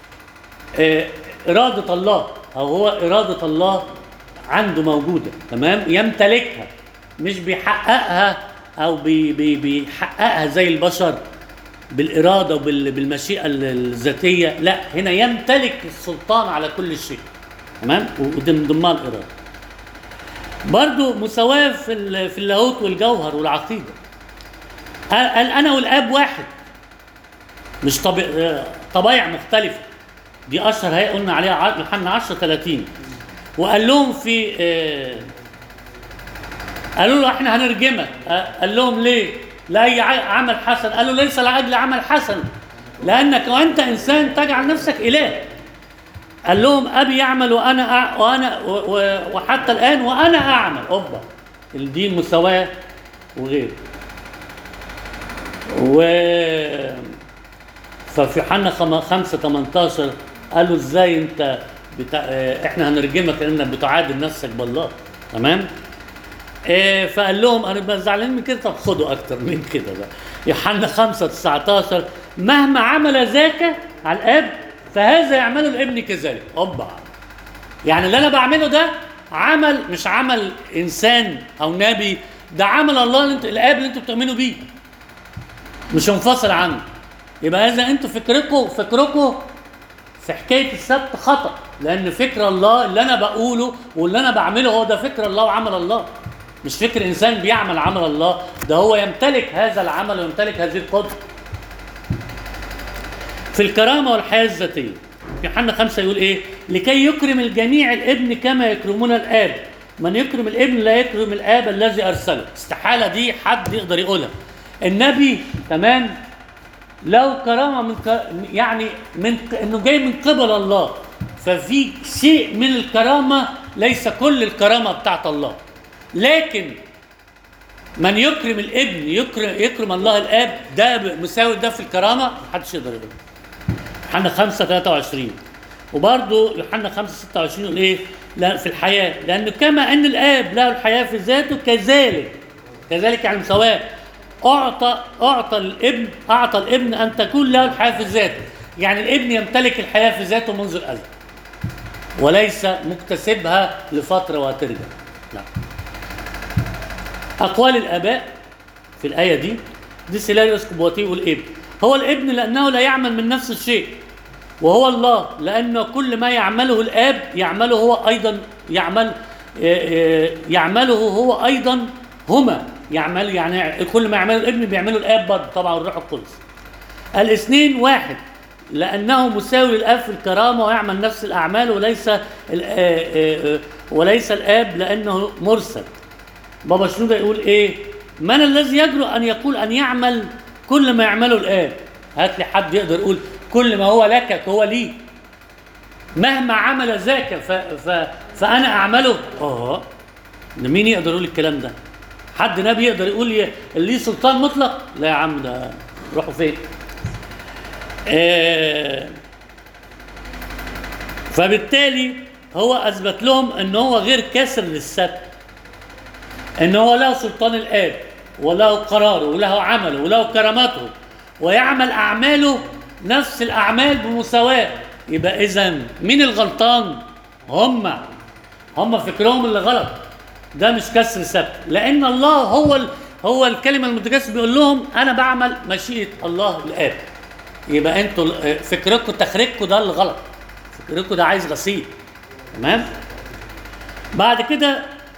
Speaker 1: إرادة الله، أو هو إرادة الله عنده موجودة. تمام. يمتلكها، مش بيحققها أو بيحققها زي البشر بالإرادة وبالمشيئة الذاتية. لا، هنا يمتلك السلطان على كل شيء. تمام. وضمنها الإرادة. برضو مساواة في اللاهوت والجوهر والعقيدة. قال أنا والآب واحد، مش طبائع مختلفة. دي أشهر هي قلنا عليها يوحنا 10:30. وقال لهم قالوا له احنا هنرجمك. قال لهم ليه؟ لأي عمل حسن. قالوا ليس لأجل عمل حسن، لأنك وأنت إنسان تجعل نفسك إله. قال لهم أبي يعمل وأنا وحتى الآن وأنا أعمل. أوبا، الدين مساواة وغيره. ففي يوحنا 5:18 قالوا ازاي انت احنا هنرجمك لانك بتعادل نفسك بالله. تمام. فقال لهم انا زعلان من كده، طب خدوا اكتر من كده بقى. يوحنا 5:19 مهما عمل ذاك على الاب فهذا يعمله الابن كذلك. اوبا، يعني اللي انا بعمله ده عمل، مش عمل انسان او نبي، ده عمل الله اللي الاب اللي انتوا بتؤمنوا بيه، مش منفصل عنه. يبقى اذا انتوا فكركم في حكايه السبت خطأ، لان فكر الله اللي انا بقوله واللي انا بعمله هو ده فكر الله وعمل الله، مش فكر انسان بيعمل عمل الله. ده هو يمتلك هذا العمل ويمتلك هذه القدره. في الكرامه والحياه الذاتيه في يوحنا 5 يقول ايه؟ لكي يكرم الجميع الابن كما يكرمون الاب، من يكرم الابن لا يكرم الاب الذي ارسله. استحاله دي حد يقدر يقولها. النبي تمام له كرامه يعني انه جاي من قبل الله، ففي شيء من الكرامه، ليس كل الكرامه بتاعت الله، لكن من يكرم الابن يكرم الله الاب، ده مساوي ده في الكرامه، محدش يقدر يقول. يوحنا 5:23 وبرضه يوحنا 5:26 يقول ايه؟ لا في الحياه، لانه كما ان الاب له الحياه في ذاته كذلك يعني مساواه، اعطى الابن ان تكون له الحياه في ذاته. يعني الابن يمتلك الحياه في ذاته منذ الازل، وليس مكتسبها لفتره وهترجع. لا. اقوال الاباء في الايه دي سيلاريوس كوبواتي يقول ايه؟ هو الابن لانه لا يعمل من نفس الشيء، وهو الله لانه كل ما يعمله الاب يعمله هو ايضا يعمله هو ايضا هما يعمل، يعني كل ما يعمله الابن بيعمله الاب برضه طبعا الروح القدس. الاثنين واحد، لأنه مساوي للآب في الكرامة ويعمل نفس الأعمال وليس الآب لأنه مرسل. بابا شنودة يقول إيه؟ من الذي يجرؤ أن يقول أن يعمل كل ما يعمله الآب؟ هات لي حد يقدر يقول كل ما هو لك هو لي، مهما عمل ذاك فأنا أعمله. مين يقدر يقول الكلام ده؟ حد نبي يقدر يقول ليه سلطان مطلق؟ لا يا عم، ده روحوا فين؟ فبالتالي هو أثبت لهم أنه هو غير كاسر للسبت، أنه هو له سلطان الآب وله قراره وله عمله وله كرامته ويعمل أعماله نفس الأعمال بمساواة. يبقى إذن مين الغلطان؟ هم فكرهم اللي غلط. ده مش كسر سبت، لأن الله هو الكلمة المتجسد بيقول لهم أنا بعمل مشيئة الله الآب. يبقى أنتوا فكركم تخريجكم ده اللي غلط، فكركم ده عايز غسيل. تمام؟ بعد كده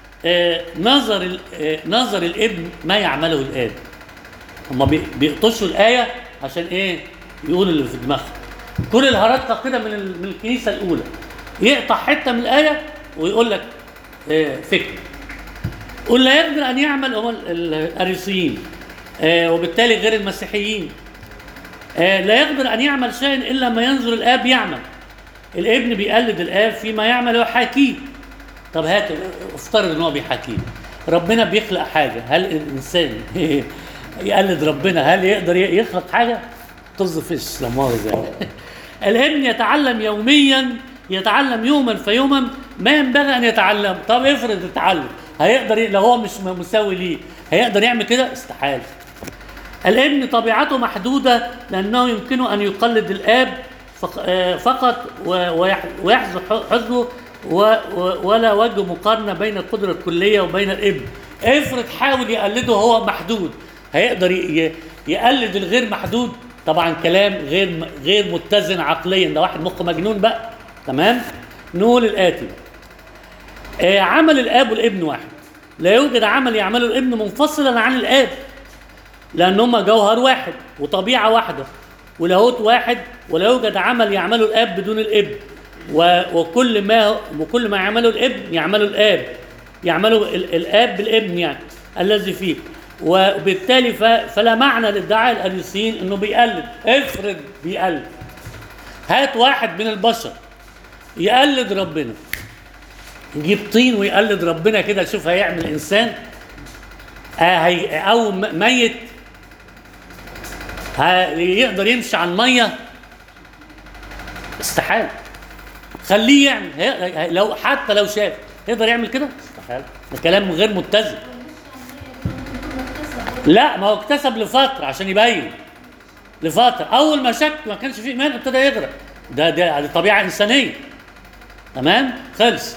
Speaker 1: نظر الابن ما يعمله الآب. هم بيقطشوا الآية عشان إيه؟ يقولوا اللي في دماغهم. كل الهرطقة كده من الكنيسة الأولى يقطع حتة من الآية ويقول لك فكر. قل لا يقدر أن يعمل هم الأريوسيين، وبالتالي غير المسيحيين. لا يقدر أن يعمل شيء إلا ما ينظر الآب يعمل. الابن بيقلد الآب فيما يعمل ويحاكيه. طب هات افترض ان هو بيحاكيه. ربنا بيخلق حاجة، هل الإنسان يقلد ربنا؟ هل يقدر يخلق حاجة؟ طز فيش لا مؤاخذة. الابن يتعلم يوميا، يتعلم يوما فيوما ما ينبغي أن يتعلم. طب افرض يتعلم، هيقدر لو هو مش مساوي ليه هيقدر يعمل كده؟ استحالة. الابن طبيعته محدودة لأنه يمكنه أن يقلد الآب فقط ويحذر حذره، ولا وجه مقارنة بين القدرة الكلية وبين الابن. افرض حاول يقلده هو محدود، هيقدر يقلد الغير محدود؟ طبعا كلام غير متزن عقليا، ده واحد مخه مجنون بقى. تمام؟ نقول الآتي: عمل الآب والابن واحد. لا يوجد عمل يعمله الابن منفصلا عن الآب، لأن هما جوهر واحد وطبيعة واحدة ولاهوت واحد، ولا يوجد عمل يعمله الآب بدون الابن. وكل ما يعمله الابن يعمله الآب، يعمله الآب بالابن يعني الذي فيه. وبالتالي فلا معنى لادعاء الأريوسيين انه بيقلد. افرض بيقلد، هات واحد من البشر يقلد ربنا، يجيب طين ويقلد ربنا كده، شوف هيعمل انسان او ميت يقدر يمشي على الميه؟ استحاله. خليه يعمل، حتى لو شاف يقدر يعمل كده؟ استحاله. ده كلام غير متزن. لا، ما هو اكتسب لفتره عشان يبين لفتره، اول ما شك ما كانش فيه ايمان ابتدى يغرق. ده طبيعه انسانيه. تمام؟ خلص.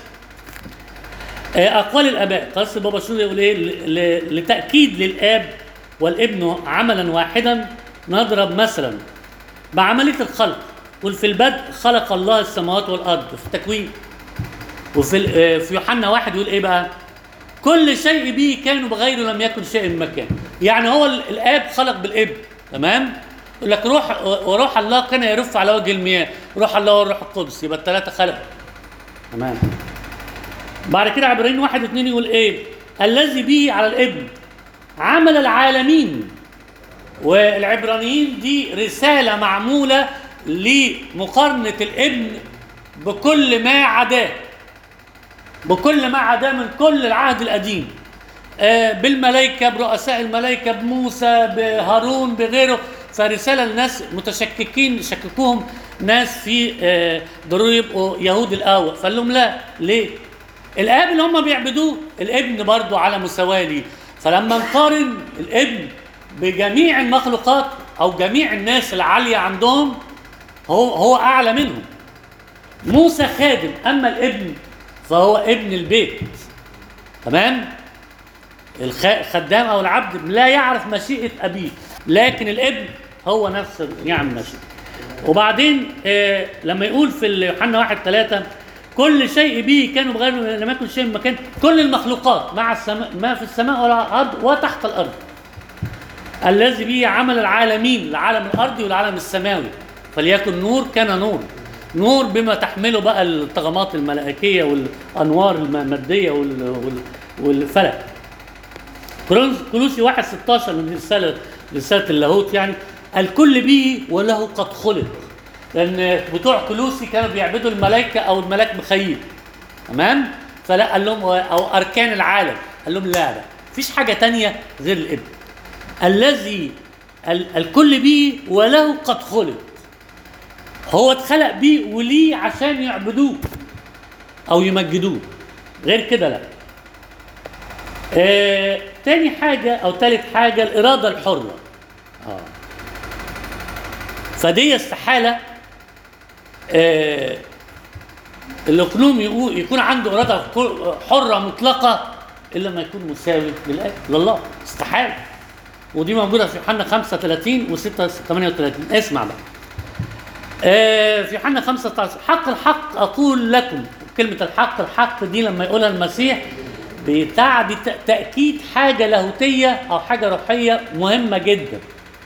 Speaker 1: اقوال الاباء. قصد بابا شنودة يقول ايه؟ لتاكيد للاب والابن عملا واحدا نضرب مثلا بعمليه الخلق. قل في البدء خلق الله السماوات والارض في التكوين. في يوحنا 1 يقول ايه بقى؟ كل شيء به كان وبغيره لم يكن شيء من مكان. يعني هو الاب خلق بالابن. تمام؟ يقول لك وروح الله كان يرف على وجه المياه. روح الله والروح القدس، يبقى الثلاثه خلقوا. تمام. بعد كده عبرانيين 1 و2 يقول ايه؟ الذي به على الابن عمل العالمين. والعبرانيين دي رساله معموله لمقارنه الابن بكل ما عداه، بكل ما عداه من كل العهد القديم، بالملائكه، برؤساء الملائكه، بموسى، بهارون، بغيره. فرساله للناس متشككين، شككوهم ناس في ضروري يبقوا يهود الاول. فقال لهم لا. ليه؟ الاب اللي هم بيعبدوه الابن برضه على مساواه ليه. فلما نقارن الابن بجميع المخلوقات او جميع الناس العاليه عندهم، هو اعلى منهم. موسى خادم، اما الابن فهو ابن البيت. تمام؟ الخدام او العبد لا يعرف مشيئه ابيه، لكن الابن هو نفسه يعمل مشيئه. وبعدين لما يقول في يوحنا 1:3 كل شيء به كان بغيره لم يكن شيء من مكان. كل المخلوقات مع السماء، ما في السماء والارض وتحت الارض، الذي به عمل العالمين، العالم الارضي والعالم السماوي. فليكن نور كان نور. نور بما تحمله بقى الطغمات الملائكيه والانوار الماديه والفلك. كولوسي 1:16 من رساله اللاهوت يعني، الكل به وله قد خلق. لان بتوع كولوسي كانوا بيعبدوا الملائكه او الملاك مخيل، تمام؟ فلا قال لهم او اركان العالم، قال لهم لا مفيش حاجه تانية غير الابن الذي الكل به وله قد خلق. هو اتخلق بيه وليه عشان يعبدوه او يمجدوه، غير كده لا. تاني حاجه او تالت حاجه الاراده الحره. فدي استحاله الاقلوم يكون عنده اراده حره مطلقه الا ما يكون مساوي لله، استحاله. ودي موجوده في يوحنا 5:30 و6:38. اسمع بقى. في يوحنا 5:13 حق الحق اقول لكم. كلمه الحق دي لما يقولها المسيح بتعني تاكيد حاجه لاهوتيه او حاجه روحيه مهمه جدا.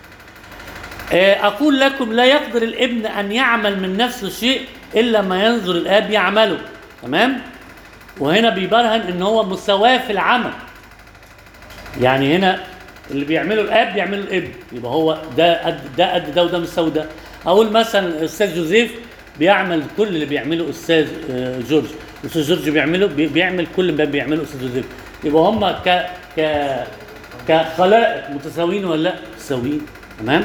Speaker 1: اقول لكم لا يقدر الابن ان يعمل من نفسه شيء الا ما ينظر الاب يعمله، تمام؟ وهنا بيبرهن ان هو مساواه في العمل. يعني هنا اللي بيعمله الاب بيعمله الابن، يبقى هو ده قد ده وده مساوي ده. اقول مثلا الاستاذ جوزيف بيعمل كل اللي بيعمله استاذ جورج، الاستاذ جورج بيعمل كل ما بيعمله استاذ جوزيف، يبقى هم كخلائق متساويين ولا لا؟ متساويين، تمام؟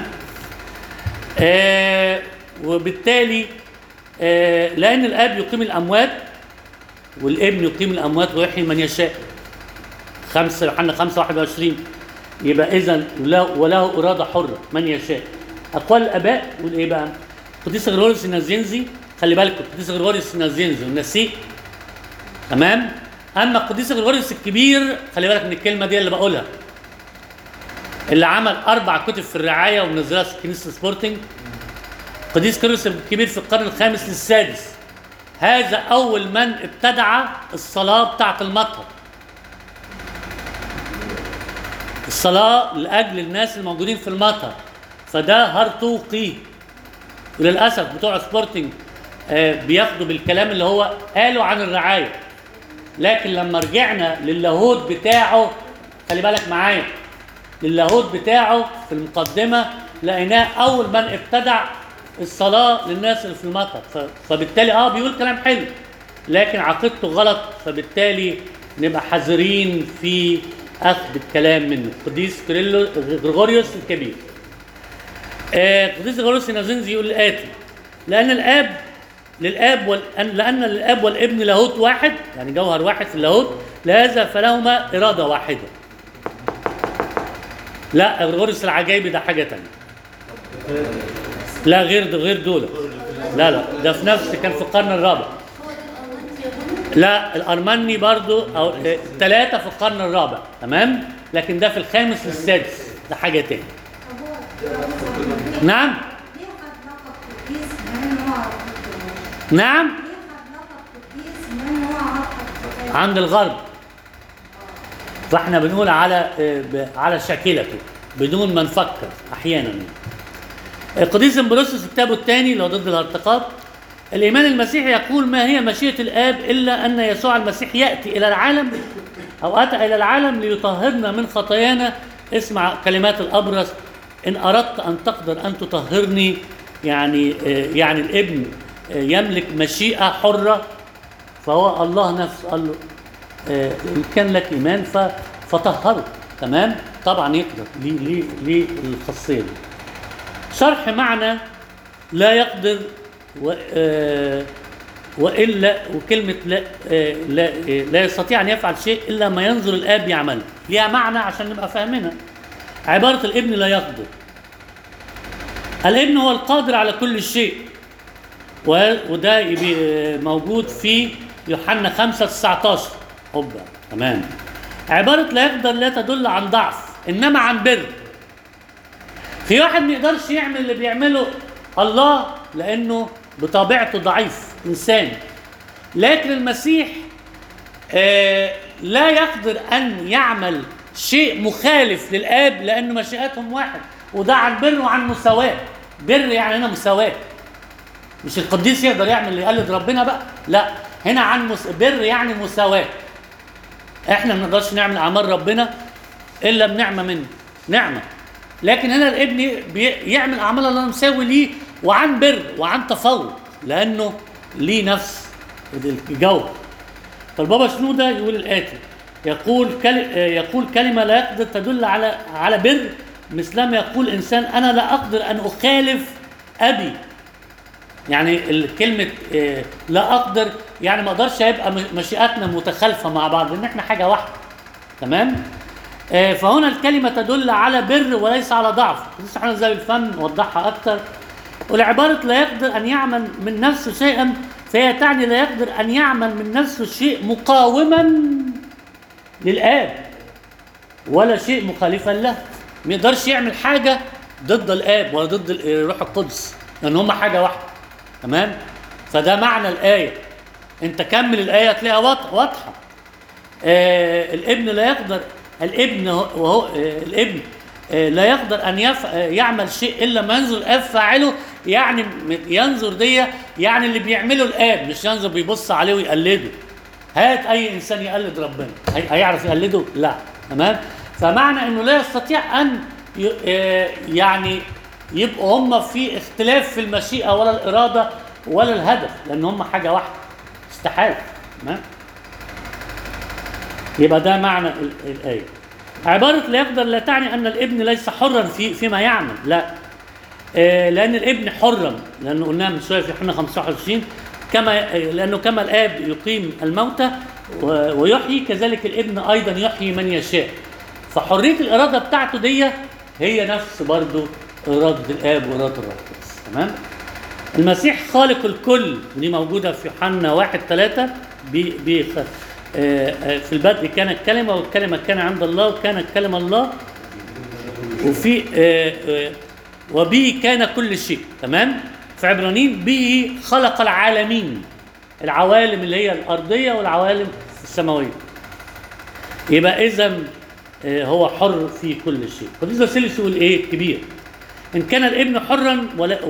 Speaker 1: وبالتالي لان الاب يقيم الاموات والابن يقيم الاموات ويحيي من يشاء. يوحنا 5:21. يبقى اذا وله اراده حره من يشاء. اقوال الاباء يقول ايه بقى؟ قديس غريغوريوس النازينزي، خلي بالكم قديس غريغوريوس النازينزي والنسيء، تمام؟ اما قديس غريغوريوس الكبير، خلي بالك من الكلمه دي اللي بقولها، اللي عمل 4 كتب في الرعايه ومنزلها في كنيسه سبورتنج. قديس غريغوريوس الكبير في القرن الخامس للسادس، هذا اول من ابتدع الصلاه بتاعه المطهر، الصلاه لاجل الناس الموجودين في المطهر. فده هرطوقي، وللاسف بتوع سبورتنج بياخدوا بالكلام اللي هو قالوا عن الرعايه، لكن لما رجعنا للاهوت بتاعه، خلي بالك معايا، للاهوت بتاعه في المقدمه لقيناه اول من ابتدع الصلاه للناس اللي في المطر. فبالتالي بيقول كلام حلو لكن عقيدته غلط، فبالتالي نبقى حذرين في اخذ الكلام منه. قديس غريغوريوس الكبير. قديس غريغوريوس النازينزي يقول الاتي: لان للاب والابن لاهوت واحد، يعني جوهر واحد في اللاهوت، لهذا فلهما اراده واحده. لا، غريغوريوس العجايبي ده حاجه ثانيه. لا، غير دول. لا ده في نفس، كان في القرن الرابع. لا، الارمني برضو او 3 في القرن الرابع، تمام؟ لكن ده في الخامس للسادس، ده حاجه ثانيه. نعم. نعم. عند الغرب، فاحنا بنقول على شاكلته بدون ما نفكر احيانا. قديس امبروسيوس في كتابه الثاني اللي هو ضد الهرطقات: الايمان المسيحي يقول ما هي مشيئه الاب الا ان يسوع المسيح ياتي الى العالم او اتى الى العالم ليطهرنا من خطايانا. اسمع كلمات الابرص: ان اردت ان تقدر ان تطهرني. يعني الابن يملك مشيئه حره، فهو الله نفسه قال له ان كان لك ايمان فطهره، تمام؟ طبعا يقدر ليه الخاصيه دي. شرح معنى لا يقدر والا، وكلمه لا يستطيع ان يفعل شيء الا ما ينظر الاب يعمله، ليها معنى عشان نبقى فاهمينها. عباره الابن لا يقدر، الابن هو القادر على كل شيء، وده موجود في يوحنا 5:19. تمام. عباره لا يقدر لا تدل عن ضعف انما عن بر. في واحد ما يقدرش يعمل اللي بيعمله الله لانه بطبيعته ضعيف انسان، لكن المسيح لا يقدر ان يعمل شيء مخالف للاب لان مشيئتهم واحد، وده عن بر وعن مساواه. بر يعني هنا مساواه، مش القديس يقدر يعمل اللي يقلد ربنا بقى، لا، هنا عن بر يعني مساواة. احنا ما نقدرش نعمل اعمال ربنا الا بنعمة منه، نعمة. لكن هنا الابن يعمل اعمال الله مساوي ليه، وعن بر وعن تفوق، لانه ليه نفس الجوهر. فالبابا شنودة يقول الآتي: يقول كلمة لا يقدر تدل على بر، مثلما يقول إنسان أنا لا أقدر أن أخالف أبي. يعني الكلمة لا أقدر يعني ما أقدرش يبقى مشيئتنا متخالفة مع بعض، لأن إحنا حاجة واحدة. تمام؟ فهنا الكلمة تدل على بر وليس على ضعف. سبحانه زي الفم وضحها أكثر. والعبارة لا يقدر أن يعمل من نفسه شيئا، فهي تعني لا يقدر أن يعمل من نفسه شيء مقاوما للآب ولا شيء مخالفا له. ما يقدرش يعمل حاجة ضد الآب ولا ضد الروح القدس، لأن هما حاجة واحدة. تمام؟ فده معنى الآية. أنت كمل الآية تلاقيها واضحة. الابن لا يقدر، الابن وهو الابن لا يقدر أن يعمل شيء إلا ما ينظر الآب فاعله. يعني ينظر دي يعني اللي بيعمله الآب، مش ينظر بيبص عليه ويقلده. هات أي إنسان يقلد ربنا هيعرف يقلده؟ لا. تمام؟ فمعنى أنه لا يستطيع أن يعني يبقوا هم في اختلاف في المشيئة ولا الإرادة ولا الهدف، لأن هم حاجة واحدة، استحالة. تمام؟ يبقى ده معنى الآية. عبارة لا يقدر لا تعني أن الابن ليس حرا فيما يعمل، لا، لأن الابن حرا، لأنه قلنا من شوية في يوحنا 25 لأنه كما الآب يقيم الموتى ويحيي، كذلك الابن أيضا يحيي من يشاء. فحرية الإرادة بتاعته دي هي نفس برضو إرادة الآب وإرادة الروح القدس. تمام؟ المسيح خالق الكل، ودي موجودة في يوحنا 1:3. في البدء كان الكلمة، والكلمة كان عند الله، وكان الكلمة الله، وفي وبه كان كل شيء. تمام؟ في عبرانيين به خلق العالمين، العوالم اللي هي الأرضية والعوالم السماوية. يبقى إذن هو حر في كل شيء. قديس باسيليوس يقول إيه كبير: إن كان الابن حرا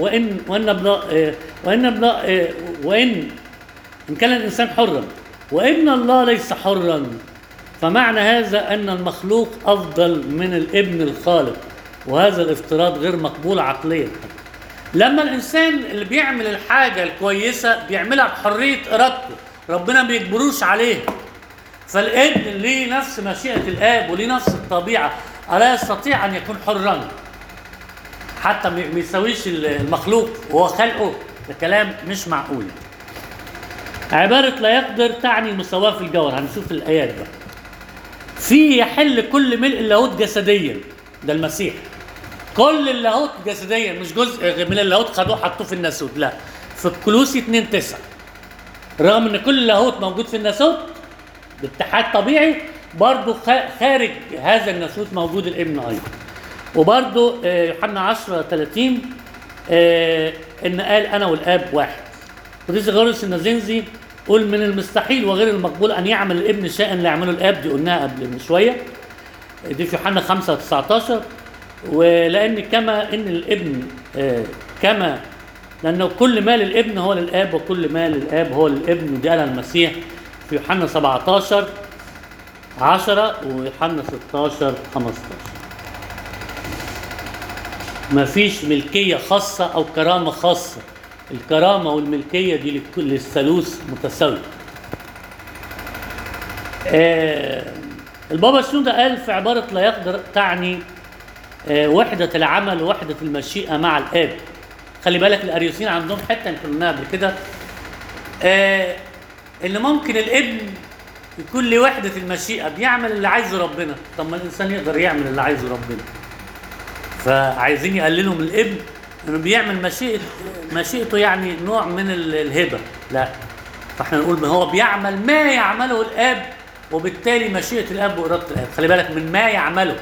Speaker 1: إن كان الإنسان حرا وابن الله ليس حرا، فمعنى هذا أن المخلوق أفضل من الابن الخالق، وهذا الافتراض غير مقبول عقليا. لما الإنسان اللي بيعمل الحاجة الكويسة بيعملها بحرية إرادته، ربنا ما بيجبروش عليها. فالابن ليه نفس مشيئة الآب وليه نفس الطبيعة، ألا يستطيع أن يكون حرا حتى ما يساويش المخلوق وهو خلقه؟ ده كلام مش معقول. عبارة لا يقدر تعني مساواة في الجوهر. هنشوف الآيات بقى. فيه يحل كل ملء اللاهوت جسديا، ده المسيح. كل اللاهوت جسديا، مش جزء من اللاهوت خدوه حطوه في الناسوت، لا. في الكولوسي 2:9 رغم ان كل اللاهوت موجود في الناسوت باتحاد طبيعي، برضه خارج هذا الناسوت موجود الابن ايضا. وبرضه يوحنا 10:30 ان قال انا والاب واحد. قديس غارس النازنزي قل من المستحيل وغير المقبول ان يعمل الابن شيئا لا يعمله الاب، دي قلناها قبل من شويه، دي في يوحنا 5:19. ولان كما ان الابن كما لانه كل ما للابن هو للاب وكل ما للاب هو للابن، ودي قالها المسيح في يوحنا 17:10 ويوحنا 16:15. ما فيش ملكيه خاصه او كرامه خاصه، الكرامة والملكية دي لكل الثالوث متساوية. البابا شنودة قال في عبارة لا يقدر تعني وحدة العمل ووحدة المشيئة مع الآب. خلي بالك الأريوسيين عندهم حتة يمكن قلناها قبل كده، إن ممكن الابن يكون له وحدة المشيئة، بيعمل اللي عايزه ربنا. طب ما الإنسان يقدر يعمل اللي عايزه ربنا، فعايزين يقللوا من الابن انه بيعمل مشيئته، يعني نوع من الهبه. لا، فاحنا نقول ما هو بيعمل ما يعمله الاب، وبالتالي مشيئه الاب واراده الاب. خلي بالك من ما يعمله.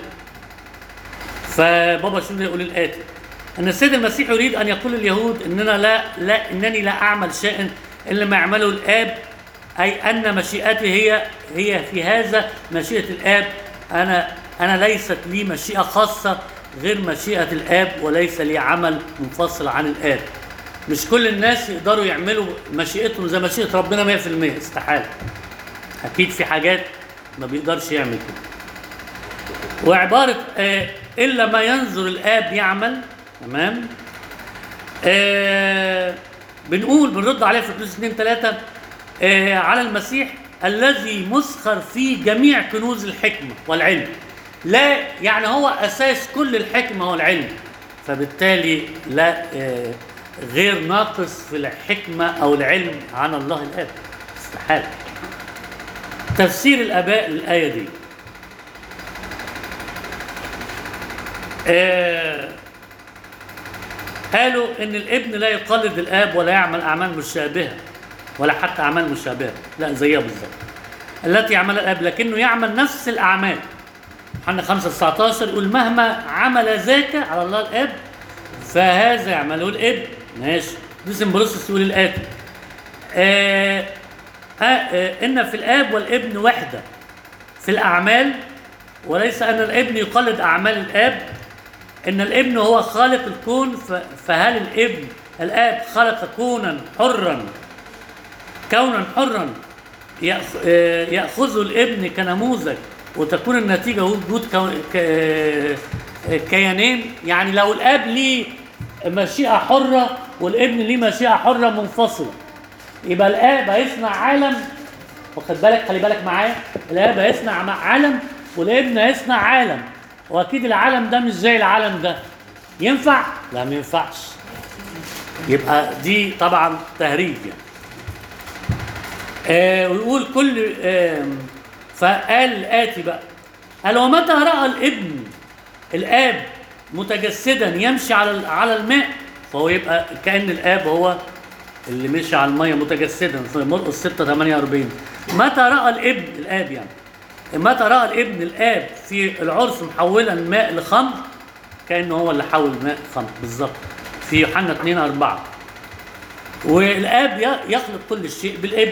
Speaker 1: فبابا شنودة يقول الاتي: ان السيد المسيح يريد ان يقول لليهود انني لا اعمل شيئا الا ما يعمله الاب، اي ان مشيئتي هي في هذا مشيئه الاب. انا ليست لي مشيئه خاصه غير مشيئة الآب، وليس لي عمل منفصل عن الآب. مش كل الناس يقدروا يعملوا مشيئتهم زي مشيئة ربنا 100%، استحالة. أكيد في حاجات ما بيقدرش يعمل كده. وعبارة إلا ما ينظر الآب يعمل، تمام؟ بنرد عليه في كورنثوس 2:3 على المسيح الذي مسخر فيه جميع كنوز الحكمة والعلم. لا يعني هو أساس كل الحكمة والعلم، فبالتالي لا غير ناقص في الحكمة أو العلم عن الله الآب، استحالة. تفسير الآباء للآية دي قالوا إن الابن لا يقلد الآب ولا يعمل أعمال مشابهة ولا حتى أعمال مشابهة، لا زيها بالظبط التي يعملها الآب، لكنه يعمل نفس الأعمال. يوحنا 5:19 يقول مهما عمل ذاك على الله الآب فهذا يعمله الابن. ماشي. ديسمبروسوس يقول الآتي إن في الآب والابن وحدة في الأعمال، وليس أن الابن يقلد أعمال الآب. إن الابن هو خالق الكون، فهل الآب خلق كونا حرا يأخذه الابن كنموذج وتكون النتيجة وجود كيانين؟ يعني لو الآب ليه مشيئة حرة والابن ليه مشيئة حرة منفصلة، يبقى الآب هيصنع عالم، واخد بالك، خلي بالك معايا، الآب هيصنع عالم والابن هيصنع عالم، واكيد العالم ده مش زي العالم ده. ينفع؟ لا ما ينفعش. يبقى دي طبعا تهريج يعني. ويقول كل فقال الآتي بقى، قال ومتى رأى الابن الآب متجسدا يمشي على الماء فهو يبقى كأن الآب هو اللي مشي على المية متجسدا في مرقس 6:48. متى رأى الابن الآب يعني متى رأى الابن الآب في العرس محولا ماء لخمر كأنه هو اللي حول ماء خمر بالظبط في يوحنا 2:4. والآب يخلق كل شيء بالابن،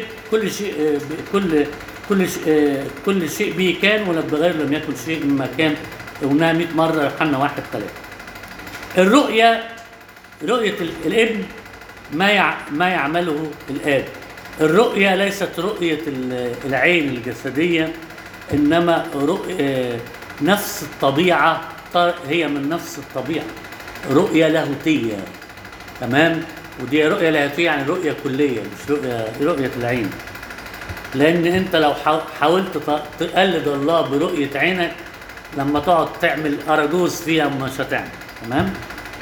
Speaker 1: كل شيء به كان ولا بغير لم يكن شيء مما كان، قلناها 100 مرة يوحنا 1:3. رؤية الابن ما يعمله الآب. الرؤية ليست رؤية العين الجسدية، إنما نفس الطبيعة، هي من نفس الطبيعة، رؤية لاهوتية، تمام؟ ودي رؤية لاهوتية يعني رؤية كلية مش رؤية العين. لأن أنت لو حاولت تقلد الله برؤية عينك لما تقعد تعمل أراجوز فيها مش هتعمل، تمام؟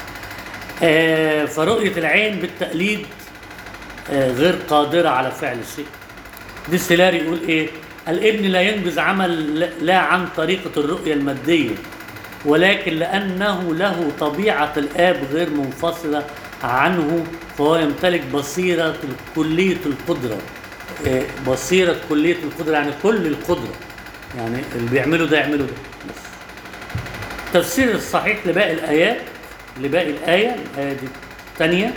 Speaker 1: فرؤية العين بالتقليد غير قادرة على فعل الشيء. دي السلاري يقول إيه؟ الابن لا ينجز عمل لا عن طريقة الرؤية المادية، ولكن لأنه له طبيعة الآب غير منفصلة عنه، فهو يمتلك بصيرة كلية القدرة. بصيرة كلية القدرة يعني كل القدرة، يعني اللي بيعمله ده يعمله ده بس. تفسير الصحيح لباقي الآيات، لباقي الآية دي الثانية،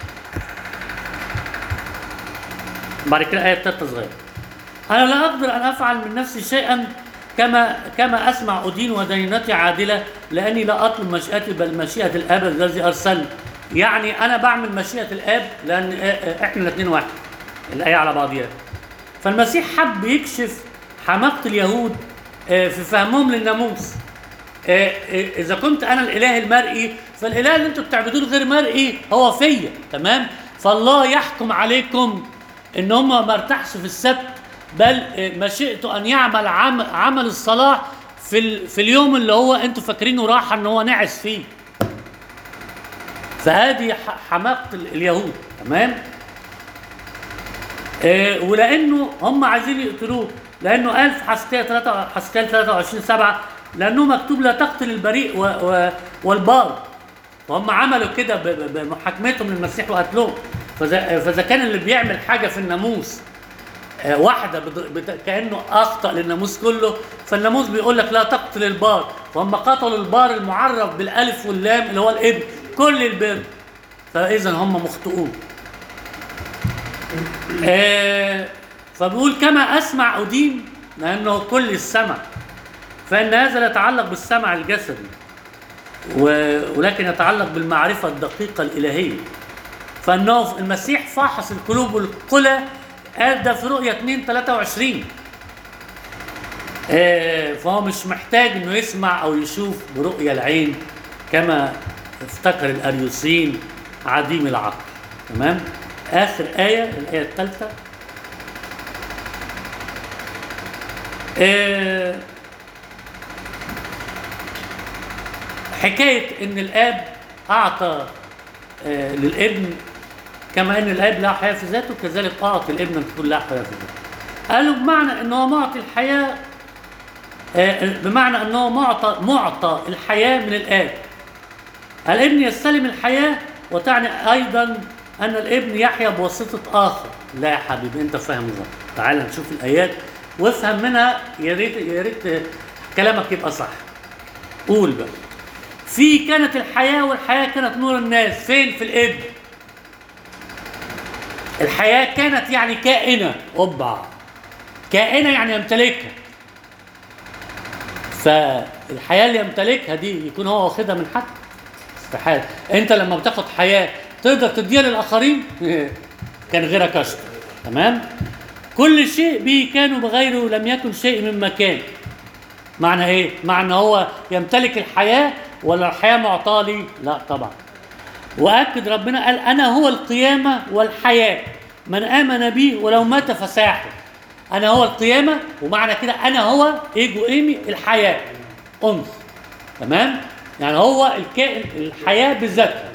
Speaker 1: بعد كده الآية الثالثة صغيرة. أنا لا أقدر أن أفعل من نفسي شيئا كما أسمع أدين ودينتي عادلة، لأني لا أطلب مشيئتي بل مشيئة الآب الذي أرسلني. يعني أنا بعمل مشيئة الآب لأن إحنا الاثنين واحد، الآية على بعضيها. فالمسيح حب يكشف حماقة اليهود في فهمهم للناموس. إذا كنت أنا الإله المرئي فالإله اللي أنتوا بتعبدوه غير مرئي هو فيا، تمام؟ فالله يحكم عليكم إن هم ما ارتاحش في السبت، بل مشيئته أن يعمل عمل الصلاح في اليوم اللي هو أنتوا فاكرينه راحة إن هو نعس فيه. فهذه حماقة اليهود، تمام؟ ولأنه هم عايزين يقتلوه، لأنه قال في حسقيال 23:7 لأنه مكتوب لا تقتل البريء والبار. وهم عملوا كده بمحاكمتهم للمسيح وقتلوه. فإذا كان اللي بيعمل حاجة في الناموس واحدة كأنه أخطأ للناموس كله، فالناموس بيقول لك لا تقتل البار، فهم قتلوا البار المعرف بالألف واللام اللي هو الابن كل البر، فإذا هم مخطئون. فبيقول كما أسمع أدين، لأنه كل السمع، فإن هذا لا يتعلق بالسمع الجسدي ولكن يتعلق بالمعرفة الدقيقة الإلهية. فانه المسيح فحص القلوب والقلى، قال ده في رؤية 2:23. فهو مش محتاج انه يسمع او يشوف برؤية العين كما افتكر الاريوسيين عديم العقل. تمام. اخر آية، الآية الثالثة. حكاية ان الاب اعطى للابن، كما ان الاب لا حياة في ذاته كذلك اعطى الابن ان تكون لا حياة في ذاته. قالوا بمعنى انه معطي الحياة، بمعنى انه معطى الحياة من الاب. الابن يستلم الحياة، وتعني ايضا ان الابن يحيا بواسطة اخر. لا يا حبيبي انت فاهم غلط. تعال نشوف الايات وافهم منها، يا ريت كلامك يبقى صح. قول بقى. في كانت الحياة، والحياة كانت نور الناس. فين؟ في الابن. الحياة كانت يعني كائنة، كائنة يعني يمتلكها. فالحياة اللي يمتلكها دي يكون هو واخدها من حد؟ استحالة. انت لما بتاخد حياة تقدر تديها للآخرين؟ كان غيرك أشطر. تمام؟ كل شيء به كان وبغيره لم يكن شيء مما كان. معنى ايه؟ معنى هو يمتلك الحياة ولا الحياة معطاة لي؟ لا طبعا. وأكد ربنا قال أنا هو القيامة والحياة، من آمن بي ولو مات فسيحيا. أنا هو القيامة، ومعنى كده أنا هو إيجو إيمي الحياة أنثى. تمام؟ يعني هو الكائن الحياة بذاتها.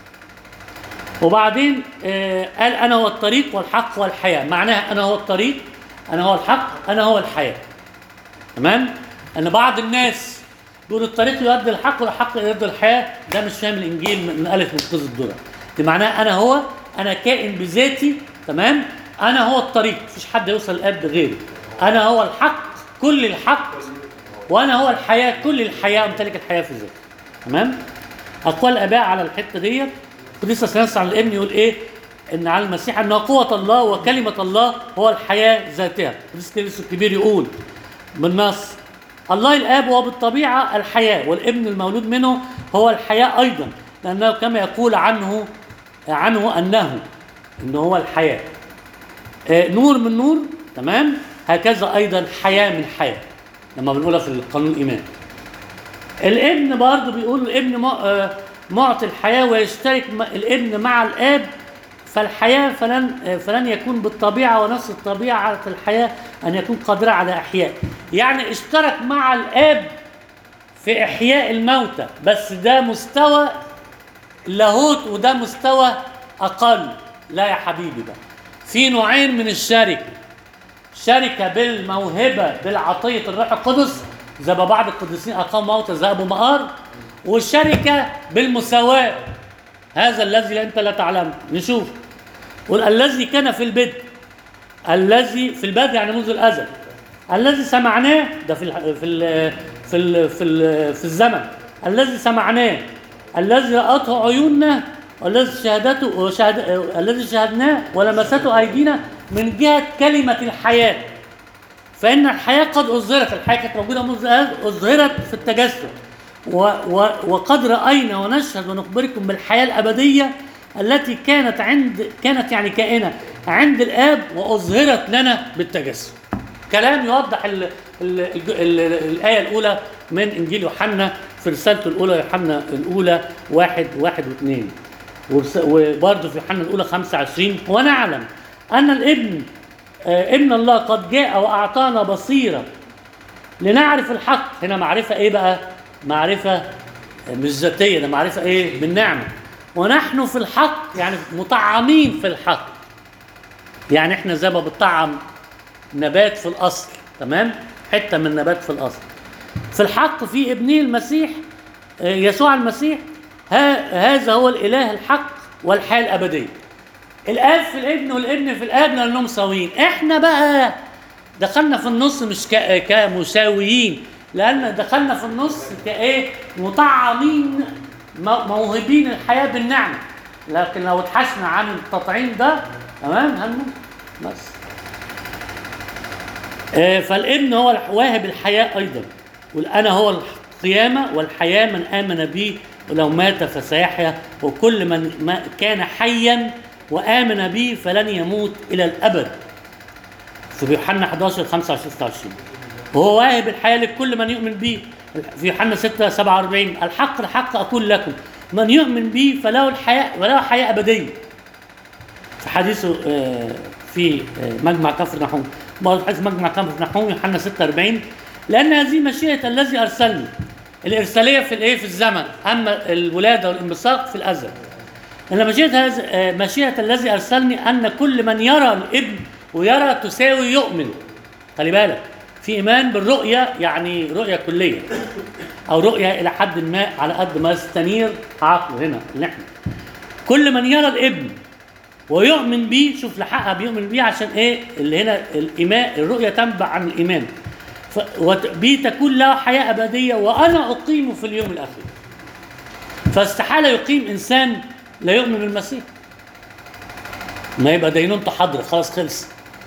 Speaker 1: وبعدين قال أنا هو الطريق والحق والحياة. معناها أنا هو الطريق، أنا هو الحق، أنا هو الحياة. تمام؟ أن بعض الناس يقول الطريق يؤدي الحق والحق يؤدي الحياة، ده مش فاهم الإنجيل من ألف من قوس الذرة. دي معناها أنا كائن بذاتي. تمام؟ أنا هو الطريق، مفيش حد يوصل للأب غيري. أنا هو الحق، كل الحق، وأنا هو الحياة، كل الحياة، أمتلك الحياة في ذاتي. تمام؟ أقوال الآباء على الحتة ديت. قديس أثناسيوس عن الابن يقول إيه؟ إن على المسيح أنه قوة الله وكلمة الله هو الحياة ذاتها. قديس كيرلس الكبير يقول بالنص: الله الآب هو بالطبيعة الحياة، والابن المولود منه هو الحياة أيضا، لأنه كما يقول عنه أنه هو الحياة. نور من نور. تمام؟ هكذا أيضا حياة من حياة، لما بنقولها في القانون الإيمان. الابن برضه بيقول الابن معطي الحياة، ويشترك الابن مع الآب فالحياة، فلن يكون بالطبيعة ونفس الطبيعة الحياة أن يكون قادرا على إحياء. يعني اشترك مع الآب في إحياء الموتى، بس ده مستوى لاهوت وده مستوى أقل. لا يا حبيبي، بقى في نوعين من الشركة: شركة بالموهبة بالعطية الروح القدس زي ما بعض القديسين أقاموا موتى زي أبو مقار، والشركة بالمساواة، هذا الذي أنت لا تعلم. نشوف. قل الذي كان في البدء، الذي في البدء يعني منذ الأزل، الذي سمعناه، ده في الزمن، الذي سمعناه، الذي رأته عيوننا، الذي شهدناه ولمسته أيدينا من جهة كلمة الحياة. فإن الحياة قد أظهرت، الحياة كانت موجودة منذ أظهرت في التجسد، وقد رأينا ونشهد ونخبركم بالحياة الأبدية التي كانت يعني كائنة عند الآب وأظهرت لنا بالتجسد. كلام يوضح الآية الأولى من إنجيل يوحنا في رسالته الأولى، يوحنا الأولى 1:1-2، وبرضه في يوحنا الأولى 25: ونعلم أن الابن ابن الله قد جاء وأعطانا بصيرة لنعرف الحق. هنا معرفة إيه بقى؟ معرفة مش ذاتية، ده معرفة إيه؟ بالنعمة. ونحن في الحق يعني مطعمين في الحق، يعني إحنا زي ما بنطعم نبات في الأصل. تمام؟ حتة من نبات في الأصل. في الحق في ابنه المسيح يسوع المسيح، هذا هو الإله الحق والحياة الأبدية. الآب في الابن والابن في الآب لأنهم مساويين. إحنا بقى دخلنا في النص مش كمساويين، لأن دخلنا في النص كإيه؟ مطعمين، موهبين الحياة بالنعمة. لكن لو اتحشنا عن التطعيم ده تمام هنموت بس. فالابن هو واهب الحياة أيضا، والأنا هو القيامة والحياة، من آمن بي ولو مات فسيحيا، وكل من كان حيا وآمن به فلن يموت إلى الأبد. في يوحنا 11 25 26. وهو واهب الحياة لكل من يؤمن به. في يوحنا 6 47 الحق الحق أقول لكم من يؤمن به فله الحياة وله حياة أبدية. في حديثه في مجمع كفر نحوم، برضه حديث مجمع كفر نحوم يوحنا 46 لأن هذه مشيئة الذي أرسلني. الإرسالية في الإيه؟ في الزمن، أما الولادة والانبثاق في الأزل. إن مشيئة الذي أرسلني أن كل من يرى الابن، ويرى تساوي يؤمن. خلي بالك في إيمان بالرؤية، يعني رؤية كلية أو رؤية إلى حد ما على قد ما يستنير عقله هنا اللي احنا. كل من يرى الابن ويؤمن به، شوف لحقها بيؤمن به عشان ايه اللي هنا الإيمان، الرؤية تنبع عن الإيمان. بي تكون له حياة أبدية وأنا أقيمه في اليوم الأخير. فاستحالة يقيم إنسان لا يؤمن بالمسيح، ما يبقى دينونته حاضرة خلاص خلص.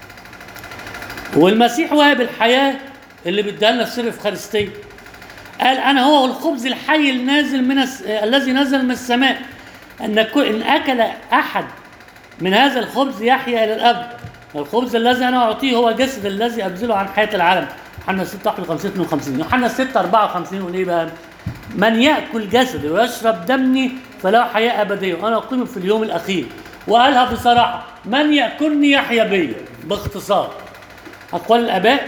Speaker 1: والمسيح واهب الحياة اللي بيديها لنا السر في خارستيه. قال أنا هو الخبز الحي النازل من الذي نزل من السماء، إن أكل أحد من هذا الخبز يحيا إلى الأبد. الخبز الذي أنا أعطيه هو جسد الذي أبذله عن حياة العالم. يوحنا 6 51 52. يوحنا 6 54 يقول إيه بقى؟ من يأكل جسدي ويشرب دمي فله حياة أبدية وأنا أقيمه في اليوم الأخير. وقالها بصراحة من يأكلني يحيا بي. باختصار أقوال الآباء،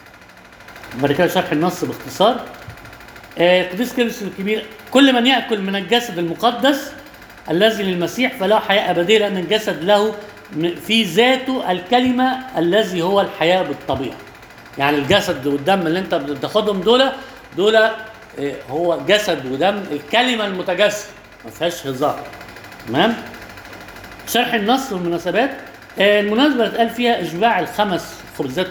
Speaker 1: بعد كده شرح النص باختصار. قديس كيرلس الكبير كل من يأكل من الجسد المقدس الذي للمسيح فله حياة أبدية، لأن الجسد له في ذاته الكلمة الذي هو الحياة بالطبيعة. يعني الجسد والدم اللي انت بتاخدهم دول هو جسد ودم الكلمة المتجسد، ما فيهاش هزار. تمام. شرح النص والمناسبات. المناسبة اللي اتقال فيها إشباع الخمس خبزات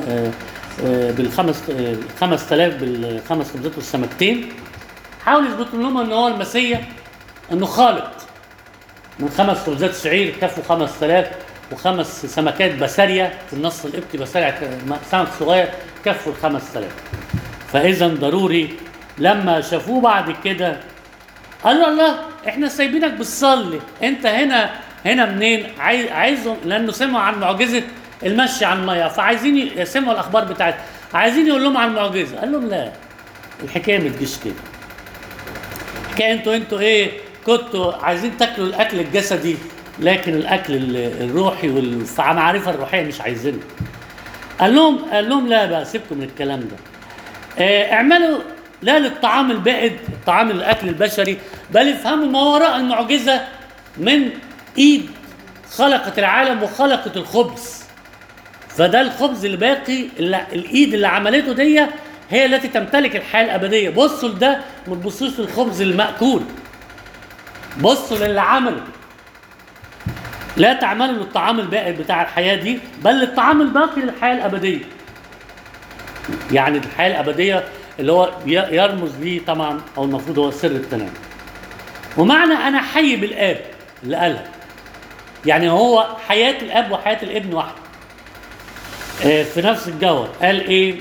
Speaker 1: بالخمس 5000 بالخمس خبزات والسمكتين. حاول يثبت لهم ان هو المسيح انه خالق من 5 خبزات شعير كفوا 5000 وخمس سمكات بسارية في النص القبطي بسارية سمك صغير كفوا 5000. فإذا ضروري لما شافوه بعد كده قالوا الله احنا سايبينك بتصلي، انت هنا منين؟ عايزهم لانه سمعوا عن معجزه المشي على الميه، فعايزين يسمعوا الاخبار بتاعتها، عايزين يقول لهم عن المعجزه. قال لهم لا، الحكايه ما تجيش كده. الحكايه انتوا ايه؟ كنتوا عايزين تاكلوا الاكل الجسدي، لكن الاكل الروحي والمعرفه الروحيه مش عايزينه. قال لهم لا بقى، سيبكم من الكلام ده. اعملوا لا للطعام البائد، الطعام الاكل البشري، بل افهموا ما وراء المعجزه من ايد خلقت العالم وخلقت الخبز. فده الخبز الباقي الايد اللي عملته دي هي التي تمتلك الحياه الابديه. بصوا لده، ما تبصوش للخبز الماكول، بصوا للي عمله. لا تعملوا للطعام البائد بتاع الحياه دي، بل للطعام الباقي للحياه الابديه. يعني الحياه الابديه اللي هو يرمز ليه طبعا، او المفروض هو سر التنام. ومعنى انا حي بالاب اللي قالها، يعني هو حياه الاب وحياه الابن واحده في نفس الجوهر. قال ايه؟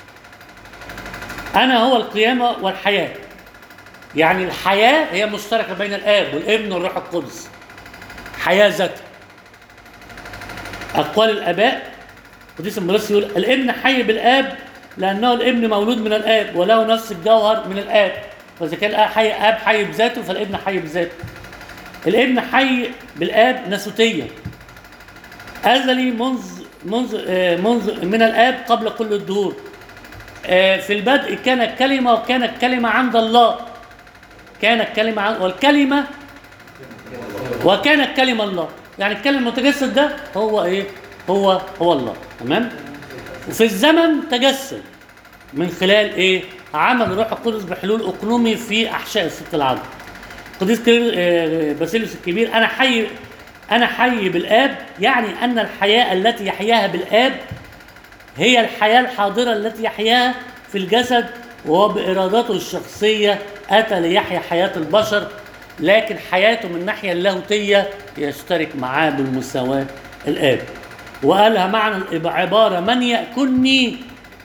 Speaker 1: انا هو القيامه والحياه. يعني الحياه هي مشتركه بين الاب والابن والروح القدس، حياه ذاتها. اقوال الاباء قديس المرسي يقول الابن حي بالاب لانه الابن مولود من الاب وله نفس الجوهر من الاب، فاذا كان اب حي بذاته فالابن حي بذاته. الابن حي بالاب ناسوتيا، ازلي منذ من الاب قبل كل الدهور. في البدء كان الكلمه وكان الكلمه عند الله، كان الكلمه والكلمه وكان الكلمه الله. يعني الكلمه المتجسد ده هو ايه؟ هو الله. تمام. وفي الزمن تجسد من خلال ايه؟ عمل الروح القدس بحلول اقنومي في احشاء الست العذراء. قديس باسيليوس الكبير انا حي بالاب، يعني ان الحياه التي يحياها بالاب هي الحياه الحاضره التي يحياها في الجسد، وهو بارادته الشخصيه اتى ليحيا حياه البشر، لكن حياته من الناحيه اللاهوتيه يشترك معاه بالمساواه الاب. وقالها معنى عباره من ياكلني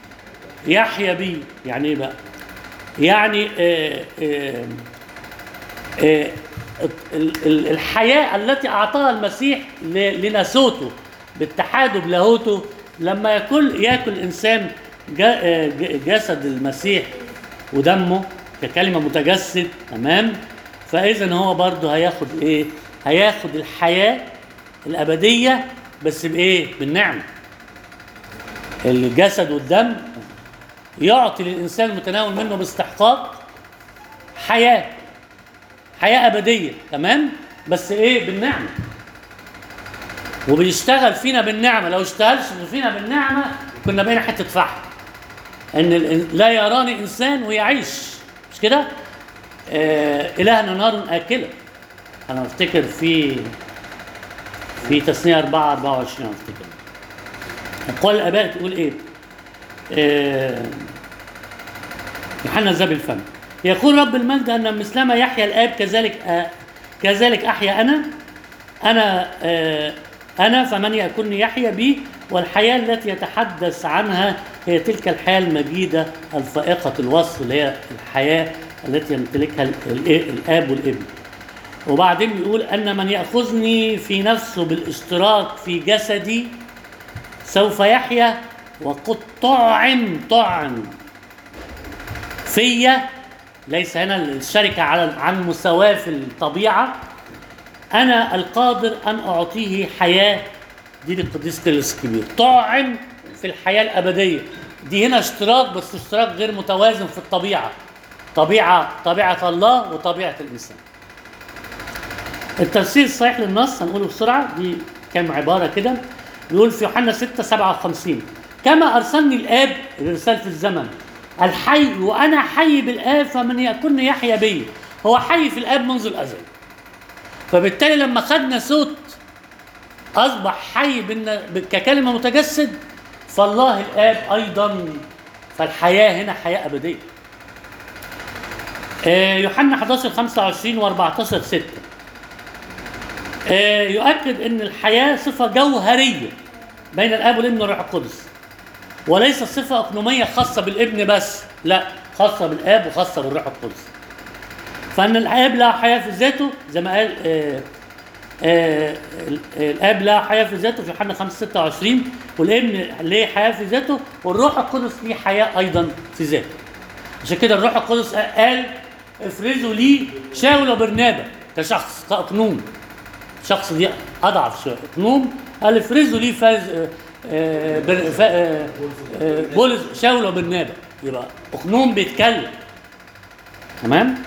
Speaker 1: يحيا بي. يعني ايه بقى؟ يعني آه، الحياة التي أعطاها المسيح لناسوته باتحاده بلاهوته، لما ياكل الإنسان جسد المسيح ودمه ككلمة متجسد، تمام؟ فإذا هو برضه هياخد إيه؟ هياخد الحياة الأبدية، بس بإيه؟ بالنعمة. الجسد والدم يعطي للإنسان المتناول منه باستحقاق حياة أبدية، تمام؟ بس إيه؟ بالنعمة. وبيشتغل فينا بالنعمة. لو اشتغلش فينا بالنعمة كنا بقينا حتة فحم. إن لا يراني إنسان ويعيش، مش كده؟ إلهنا نار آكلة. أنا أفتكر في تثنية 4:24 أفتكر. أقوال الآباء تقول إيه؟ يوحنا ذهب الفم. يقول رب المجد أن مثلما يحيا الآب كذلك أحيا أنا فمن يأكلني يحيا بي، والحياة التي يتحدث عنها هي تلك الحياة المجيدة الفائقة الوصف، اللي هي الحياة التي يمتلكها الآب والابن. وبعدين يقول أن من يأخذني في نفسه بالاشتراك في جسدي سوف يحيا، وقد طعم فيا. ليس هنا الشركة عن مساواة في الطبيعة. أنا القادر أن أعطيه حياة. دي للقديس كيرلس الكبير. طعم في الحياة الأبدية. دي هنا اشتراك، بس اشتراك غير متوازن في الطبيعة. طبيعة الله وطبيعة الإنسان. التفسير الصحيح للنص هنقوله بسرعة. دي كام عبارة كده. يقول في يوحنا 6:57 كما أرسلني الآب، الإرسال في الزمن، الحي وأنا حي بالآب، فمن يأكلني يحيا بي. هو حي في الآب منذ الأزل. فبالتالي لما خدنا صوت أصبح حي ككلمة متجسد، فالله الآب أيضا. فالحياة هنا حياة أبدية. يوحنا 11:25 و14:6 يؤكد أن الحياة صفة جوهرية بين الآب والابن والروح القدس، وليس صفة أقنومية خاصة بالابن بس، لا، خاصة بالآب وخاصة بالروح القدس. فأن الآب لا حياة في ذاته زي ما قال الآب لا حياة في ذاته في يوحنا 5:26، والابن ليه حياة في ذاته، والروح القدس ليه حياة أيضا في ذاته. عشان كده الروح القدس قال افرزوا لي شاول وبرنابا كشخص كأقنوم. شخص دي أضعف شوية. أقنوم قال افرزوا لي بولس شاول وبرنابا. يبقى أقنوم بيتكلم، تمام؟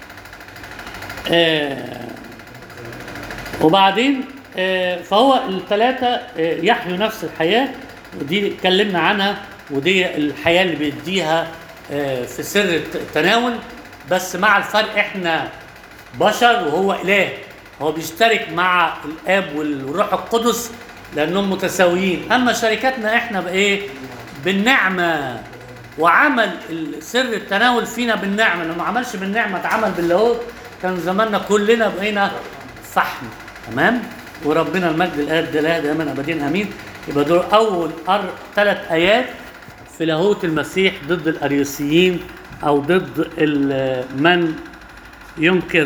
Speaker 1: وبعدين فهو الثلاثة يحيوا نفس الحياة، ودي اتكلمنا عنها، ودي الحياة اللي بيديها في سر التناول. بس مع الفرق احنا بشر وهو إله. هو بيشترك مع الآب والروح القدس لأنهم متساويين. أما شركتنا احنا بإيه؟ بالنعمة. وعمل سر التناول فينا بالنعمة. لو ما عملش بالنعمة اتعمل باللاهوت كان زماننا كلنا بقينا فحم، تمام؟ وربنا المجد الآب ده لا دائما أبدين أمين. يبقى دول أول 3 آيات في لاهوت المسيح ضد الأريوسيين، أو ضد من ينكر